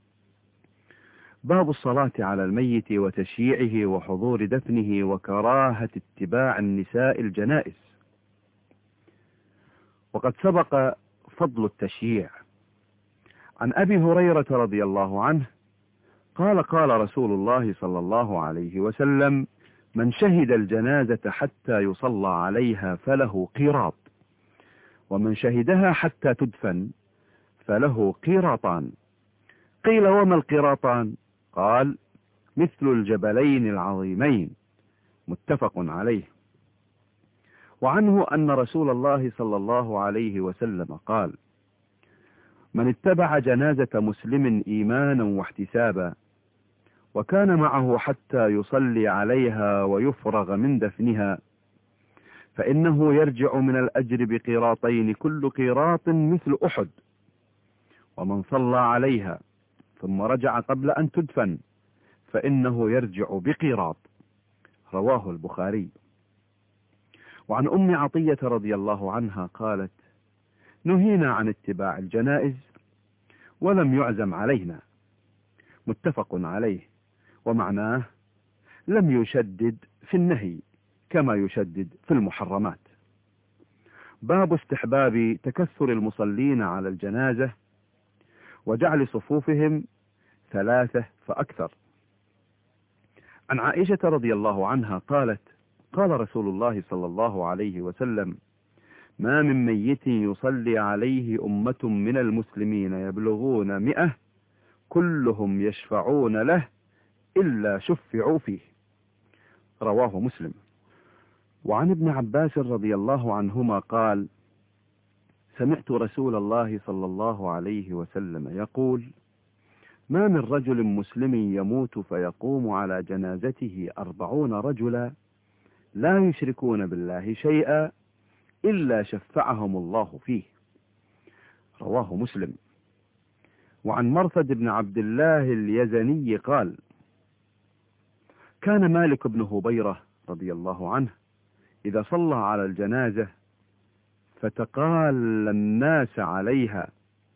S1: باب الصلاة على الميت وتشييعه وحضور دفنه وكراهة اتباع النساء الجنائز. وقد سبق فضل التشييع. عن أبي هريرة رضي الله عنه قال: قال رسول الله صلى الله عليه وسلم: من شهد الجنازة حتى يصلى عليها فله قيراط، ومن شهدها حتى تدفن فله قيراطان. قيل: وما القيراطان؟ قال: مثل الجبلين العظيمين. متفق عليه. وعنه أن رسول الله صلى الله عليه وسلم قال: من اتبع جنازة مسلم إيمانا واحتسابا وكان معه حتى يصلي عليها ويفرغ من دفنها فإنه يرجع من الأجر بقيراطين، كل قيراط مثل أحد. ومن صلى عليها ثم رجع قبل أن تدفن فإنه يرجع بقيراط. رواه البخاري. وعن أم عطية رضي الله عنها قالت: نهينا عن اتباع الجنائز ولم يعزم علينا. متفق عليه. ومعناه لم يشدد في النهي كما يشدد في المحرمات. باب استحباب تكثر المصلين على الجنازة وجعل صفوفهم ثلاثة فأكثر. عن عائشة رضي الله عنها قالت: قال رسول الله صلى الله عليه وسلم: ما من ميت يصلي عليه أمة من المسلمين يبلغون مئة كلهم يشفعون له إلا شفعوا فيه. رواه مسلم. وعن ابن عباس رضي الله عنهما قال: سمعت رسول الله صلى الله عليه وسلم يقول: ما من رجل مسلم يموت فيقوم على جنازته أربعون رجلا لا يشركون بالله شيئا إلا شفعهم الله فيه. رواه مسلم. وعن مرثد بن عبد الله اليزني قال: كان مالك بن هبيرة رضي الله عنه إذا صلى على الجنازة فتقال الناس عليها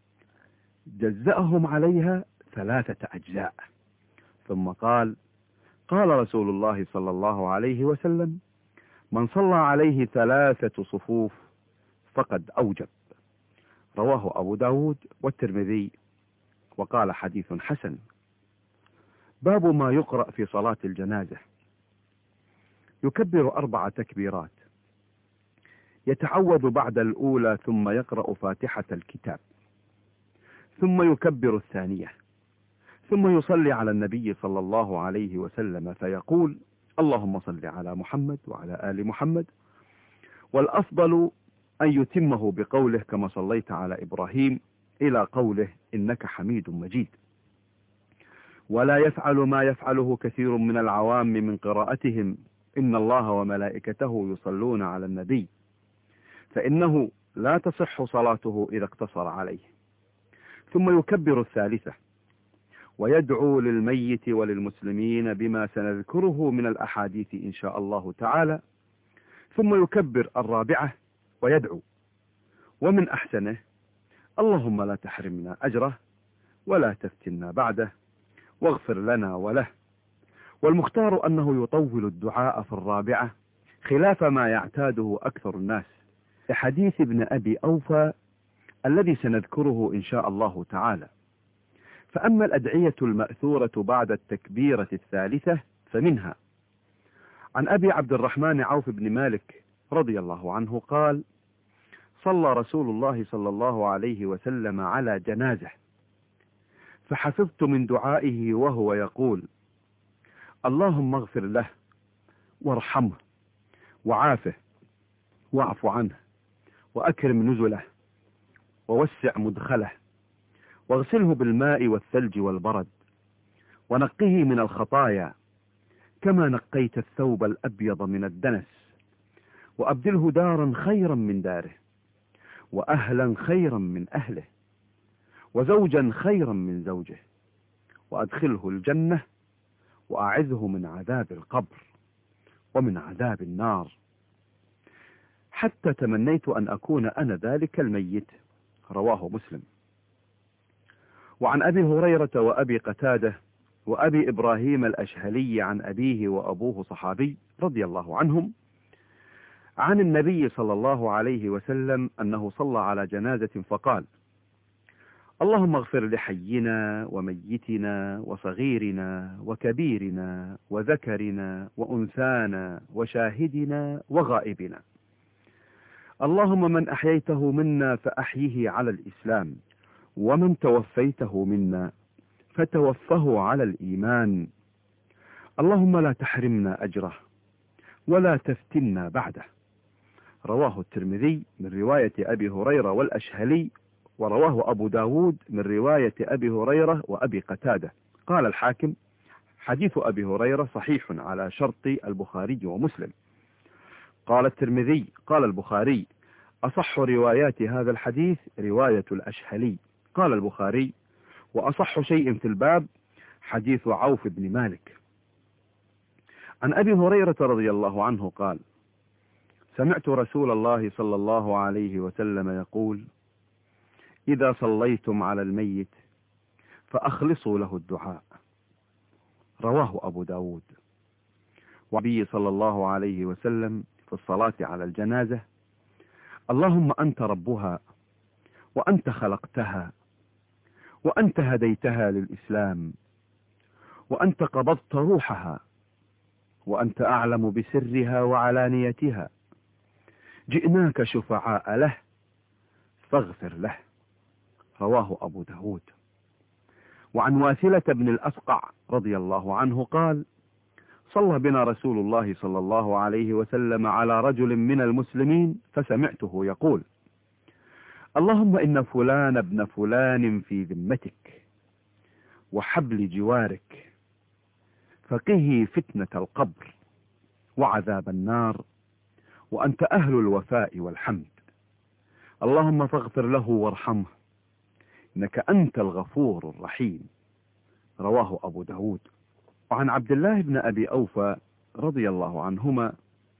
S1: جزأهم عليها ثلاثة أجزاء. ثم قال: قال رسول الله صلى الله عليه وسلم: من صلى عليه ثلاثة صفوف فقد أوجب. رواه أبو داود والترمذي وقال حديث حسن. باب ما يقرأ في صلاة الجنازة. يكبر أربع تكبيرات، يتعوذ بعد الأولى ثم يقرأ فاتحة الكتاب، ثم يكبر الثانية، ثم يصلي على النبي صلى الله عليه وسلم فيقول: اللهم صل على محمد وعلى آل محمد. والأفضل أن يتمه بقوله: كما صليت على إبراهيم، إلى قوله: إنك حميد مجيد. ولا يفعل ما يفعله كثير من العوام من قراءتهم: إن الله وملائكته يصلون على النبي، فإنه لا تصح صلاته إذا اقتصر عليه. ثم يكبر الثالثة، ويدعو للميت وللمسلمين بما سنذكره من الأحاديث إن شاء الله تعالى. ثم يكبر الرابعة ويدعو، ومن أحسنه: اللهم لا تحرمنا أجره ولا تفتنا بعده واغفر لنا وله. والمختار أنه يطول الدعاء في الرابعة خلاف ما يعتاده أكثر الناس، لحديث ابن أبي أوفى الذي سنذكره إن شاء الله تعالى. فأما الأدعية المأثورة بعد التكبيرة الثالثة فمنها: عن أبي عبد الرحمن عوف بن مالك رضي الله عنه قال: صلى رسول الله صلى الله عليه وسلم على جنازة، فحفظت من دعائه وهو يقول: اللهم اغفر له وارحمه وعافه واعف عنه وأكرم نزله ووسع مدخله واغسله بالماء والثلج والبرد ونقه من الخطايا كما نقيت الثوب الأبيض من الدنس، وأبدله دارا خيرا من داره، وأهلا خيرا من أهله، وزوجا خيرا من زوجه، وأدخله الجنة، وأعذه من عذاب القبر ومن عذاب النار، حتى تمنيت أن أكون أنا ذلك الميت. رواه مسلم. وعن أبي هريرة وأبي قتادة وأبي إبراهيم الأشهلي عن أبيه وأبوه صحابي رضي الله عنهم عن النبي صلى الله عليه وسلم أنه صلى على جنازة فقال: اللهم اغفر لحينا وميتنا وصغيرنا وكبيرنا وذكرنا وأنثانا وشاهدنا وغائبنا. اللهم من أحييته منا فأحيه على الإسلام، ومن توفيته منا فتوفه على الإيمان. اللهم لا تحرمنا أجره ولا تفتنا بعده. رواه الترمذي من رواية أبي هريرة والأشهلي، ورواه أبو داود من رواية أبي هريرة وأبي قتادة. قال الحاكم: حديث أبي هريرة صحيح على شرط البخاري ومسلم. قال الترمذي: قال البخاري: أصح روايات هذا الحديث رواية الأشهلي. قال البخاري: وأصح شيء في الباب حديث عوف بن مالك. عن أبي هريرة رضي الله عنه قال: سمعت رسول الله صلى الله عليه وسلم يقول: إذا صليتم على الميت فأخلصوا له الدعاء. رواه أبو داود. والنبي صلى الله عليه وسلم في الصلاة على الجنازة: اللهم أنت ربها، وأنت خلقتها، وأنت هديتها للإسلام، وأنت قبضت روحها، وأنت أعلم بسرها وعلانيتها، جئناك شفعاء له فاغفر له. رواه أبو داود. وعن واثلة بن الأسقع رضي الله عنه قال: صلى بنا رسول الله صلى الله عليه وسلم على رجل من المسلمين فسمعته يقول: اللهم إن فلان ابن فلان في ذمتك وحبل جوارك، فقه فتنة القبر وعذاب النار، وأنت أهل الوفاء والحمد. اللهم فاغفر له وارحمه، إنك أنت الغفور الرحيم. رواه أبو داود. وعن عبد الله بن أبي أوفى رضي الله عنهما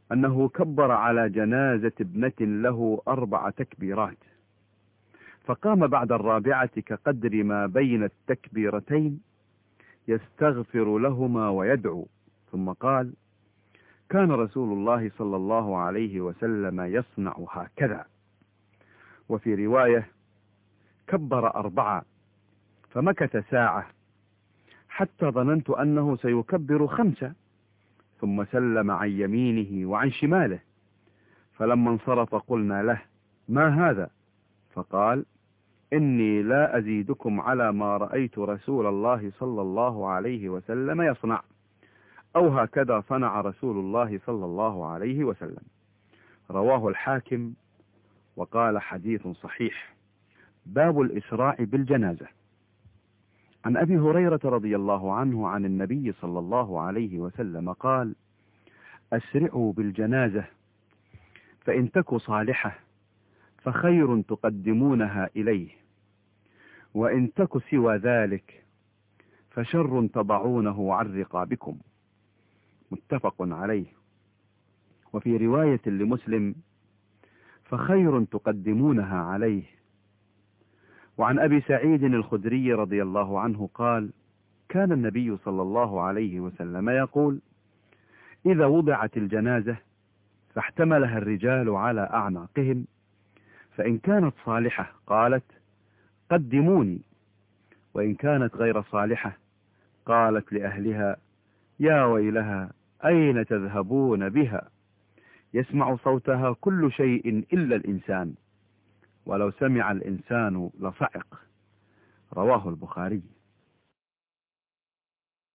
S1: أنه كبر على جنازة ابنة له أربع تكبيرات، فقام بعد الرابعة كقدر ما بين التكبيرتين يستغفر لهما ويدعو، ثم قال: كان رسول الله صلى الله عليه وسلم يصنع هكذا. وفي رواية: كبر أربعة، فمكث ساعة حتى ظننت أنه سيكبر خمسة، ثم سلم عن يمينه وعن شماله، فلما انصرف قلنا له: ما هذا؟ فقال: إني لا أزيدكم على ما رأيت رسول الله صلى الله عليه وسلم يصنع، أو هكذا صنع رسول الله صلى الله عليه وسلم. رواه الحاكم وقال: حديث صحيح. باب الإسراع بالجنازة. عن أبي هريرة رضي الله عنه عن النبي صلى الله عليه وسلم قال: أسرعوا بالجنازة، فإن تك صالحة فخير تقدمونها إليه، وإن تك سوى ذلك فشر تضعونه عن رقابكم. متفق عليه. وفي رواية لمسلم: فخير تقدمونها عليه. وعن أبي سعيد الخدري رضي الله عنه قال: كان النبي صلى الله عليه وسلم يقول: إذا وضعت الجنازة فاحتملها الرجال على أعناقهم، فإن كانت صالحة قالت: قدموني، وإن كانت غير صالحة قالت لأهلها: يا ويلها أين تذهبون بها؟ يسمع صوتها كل شيء إلا الإنسان، ولو سمع الإنسان لصعق. رواه البخاري.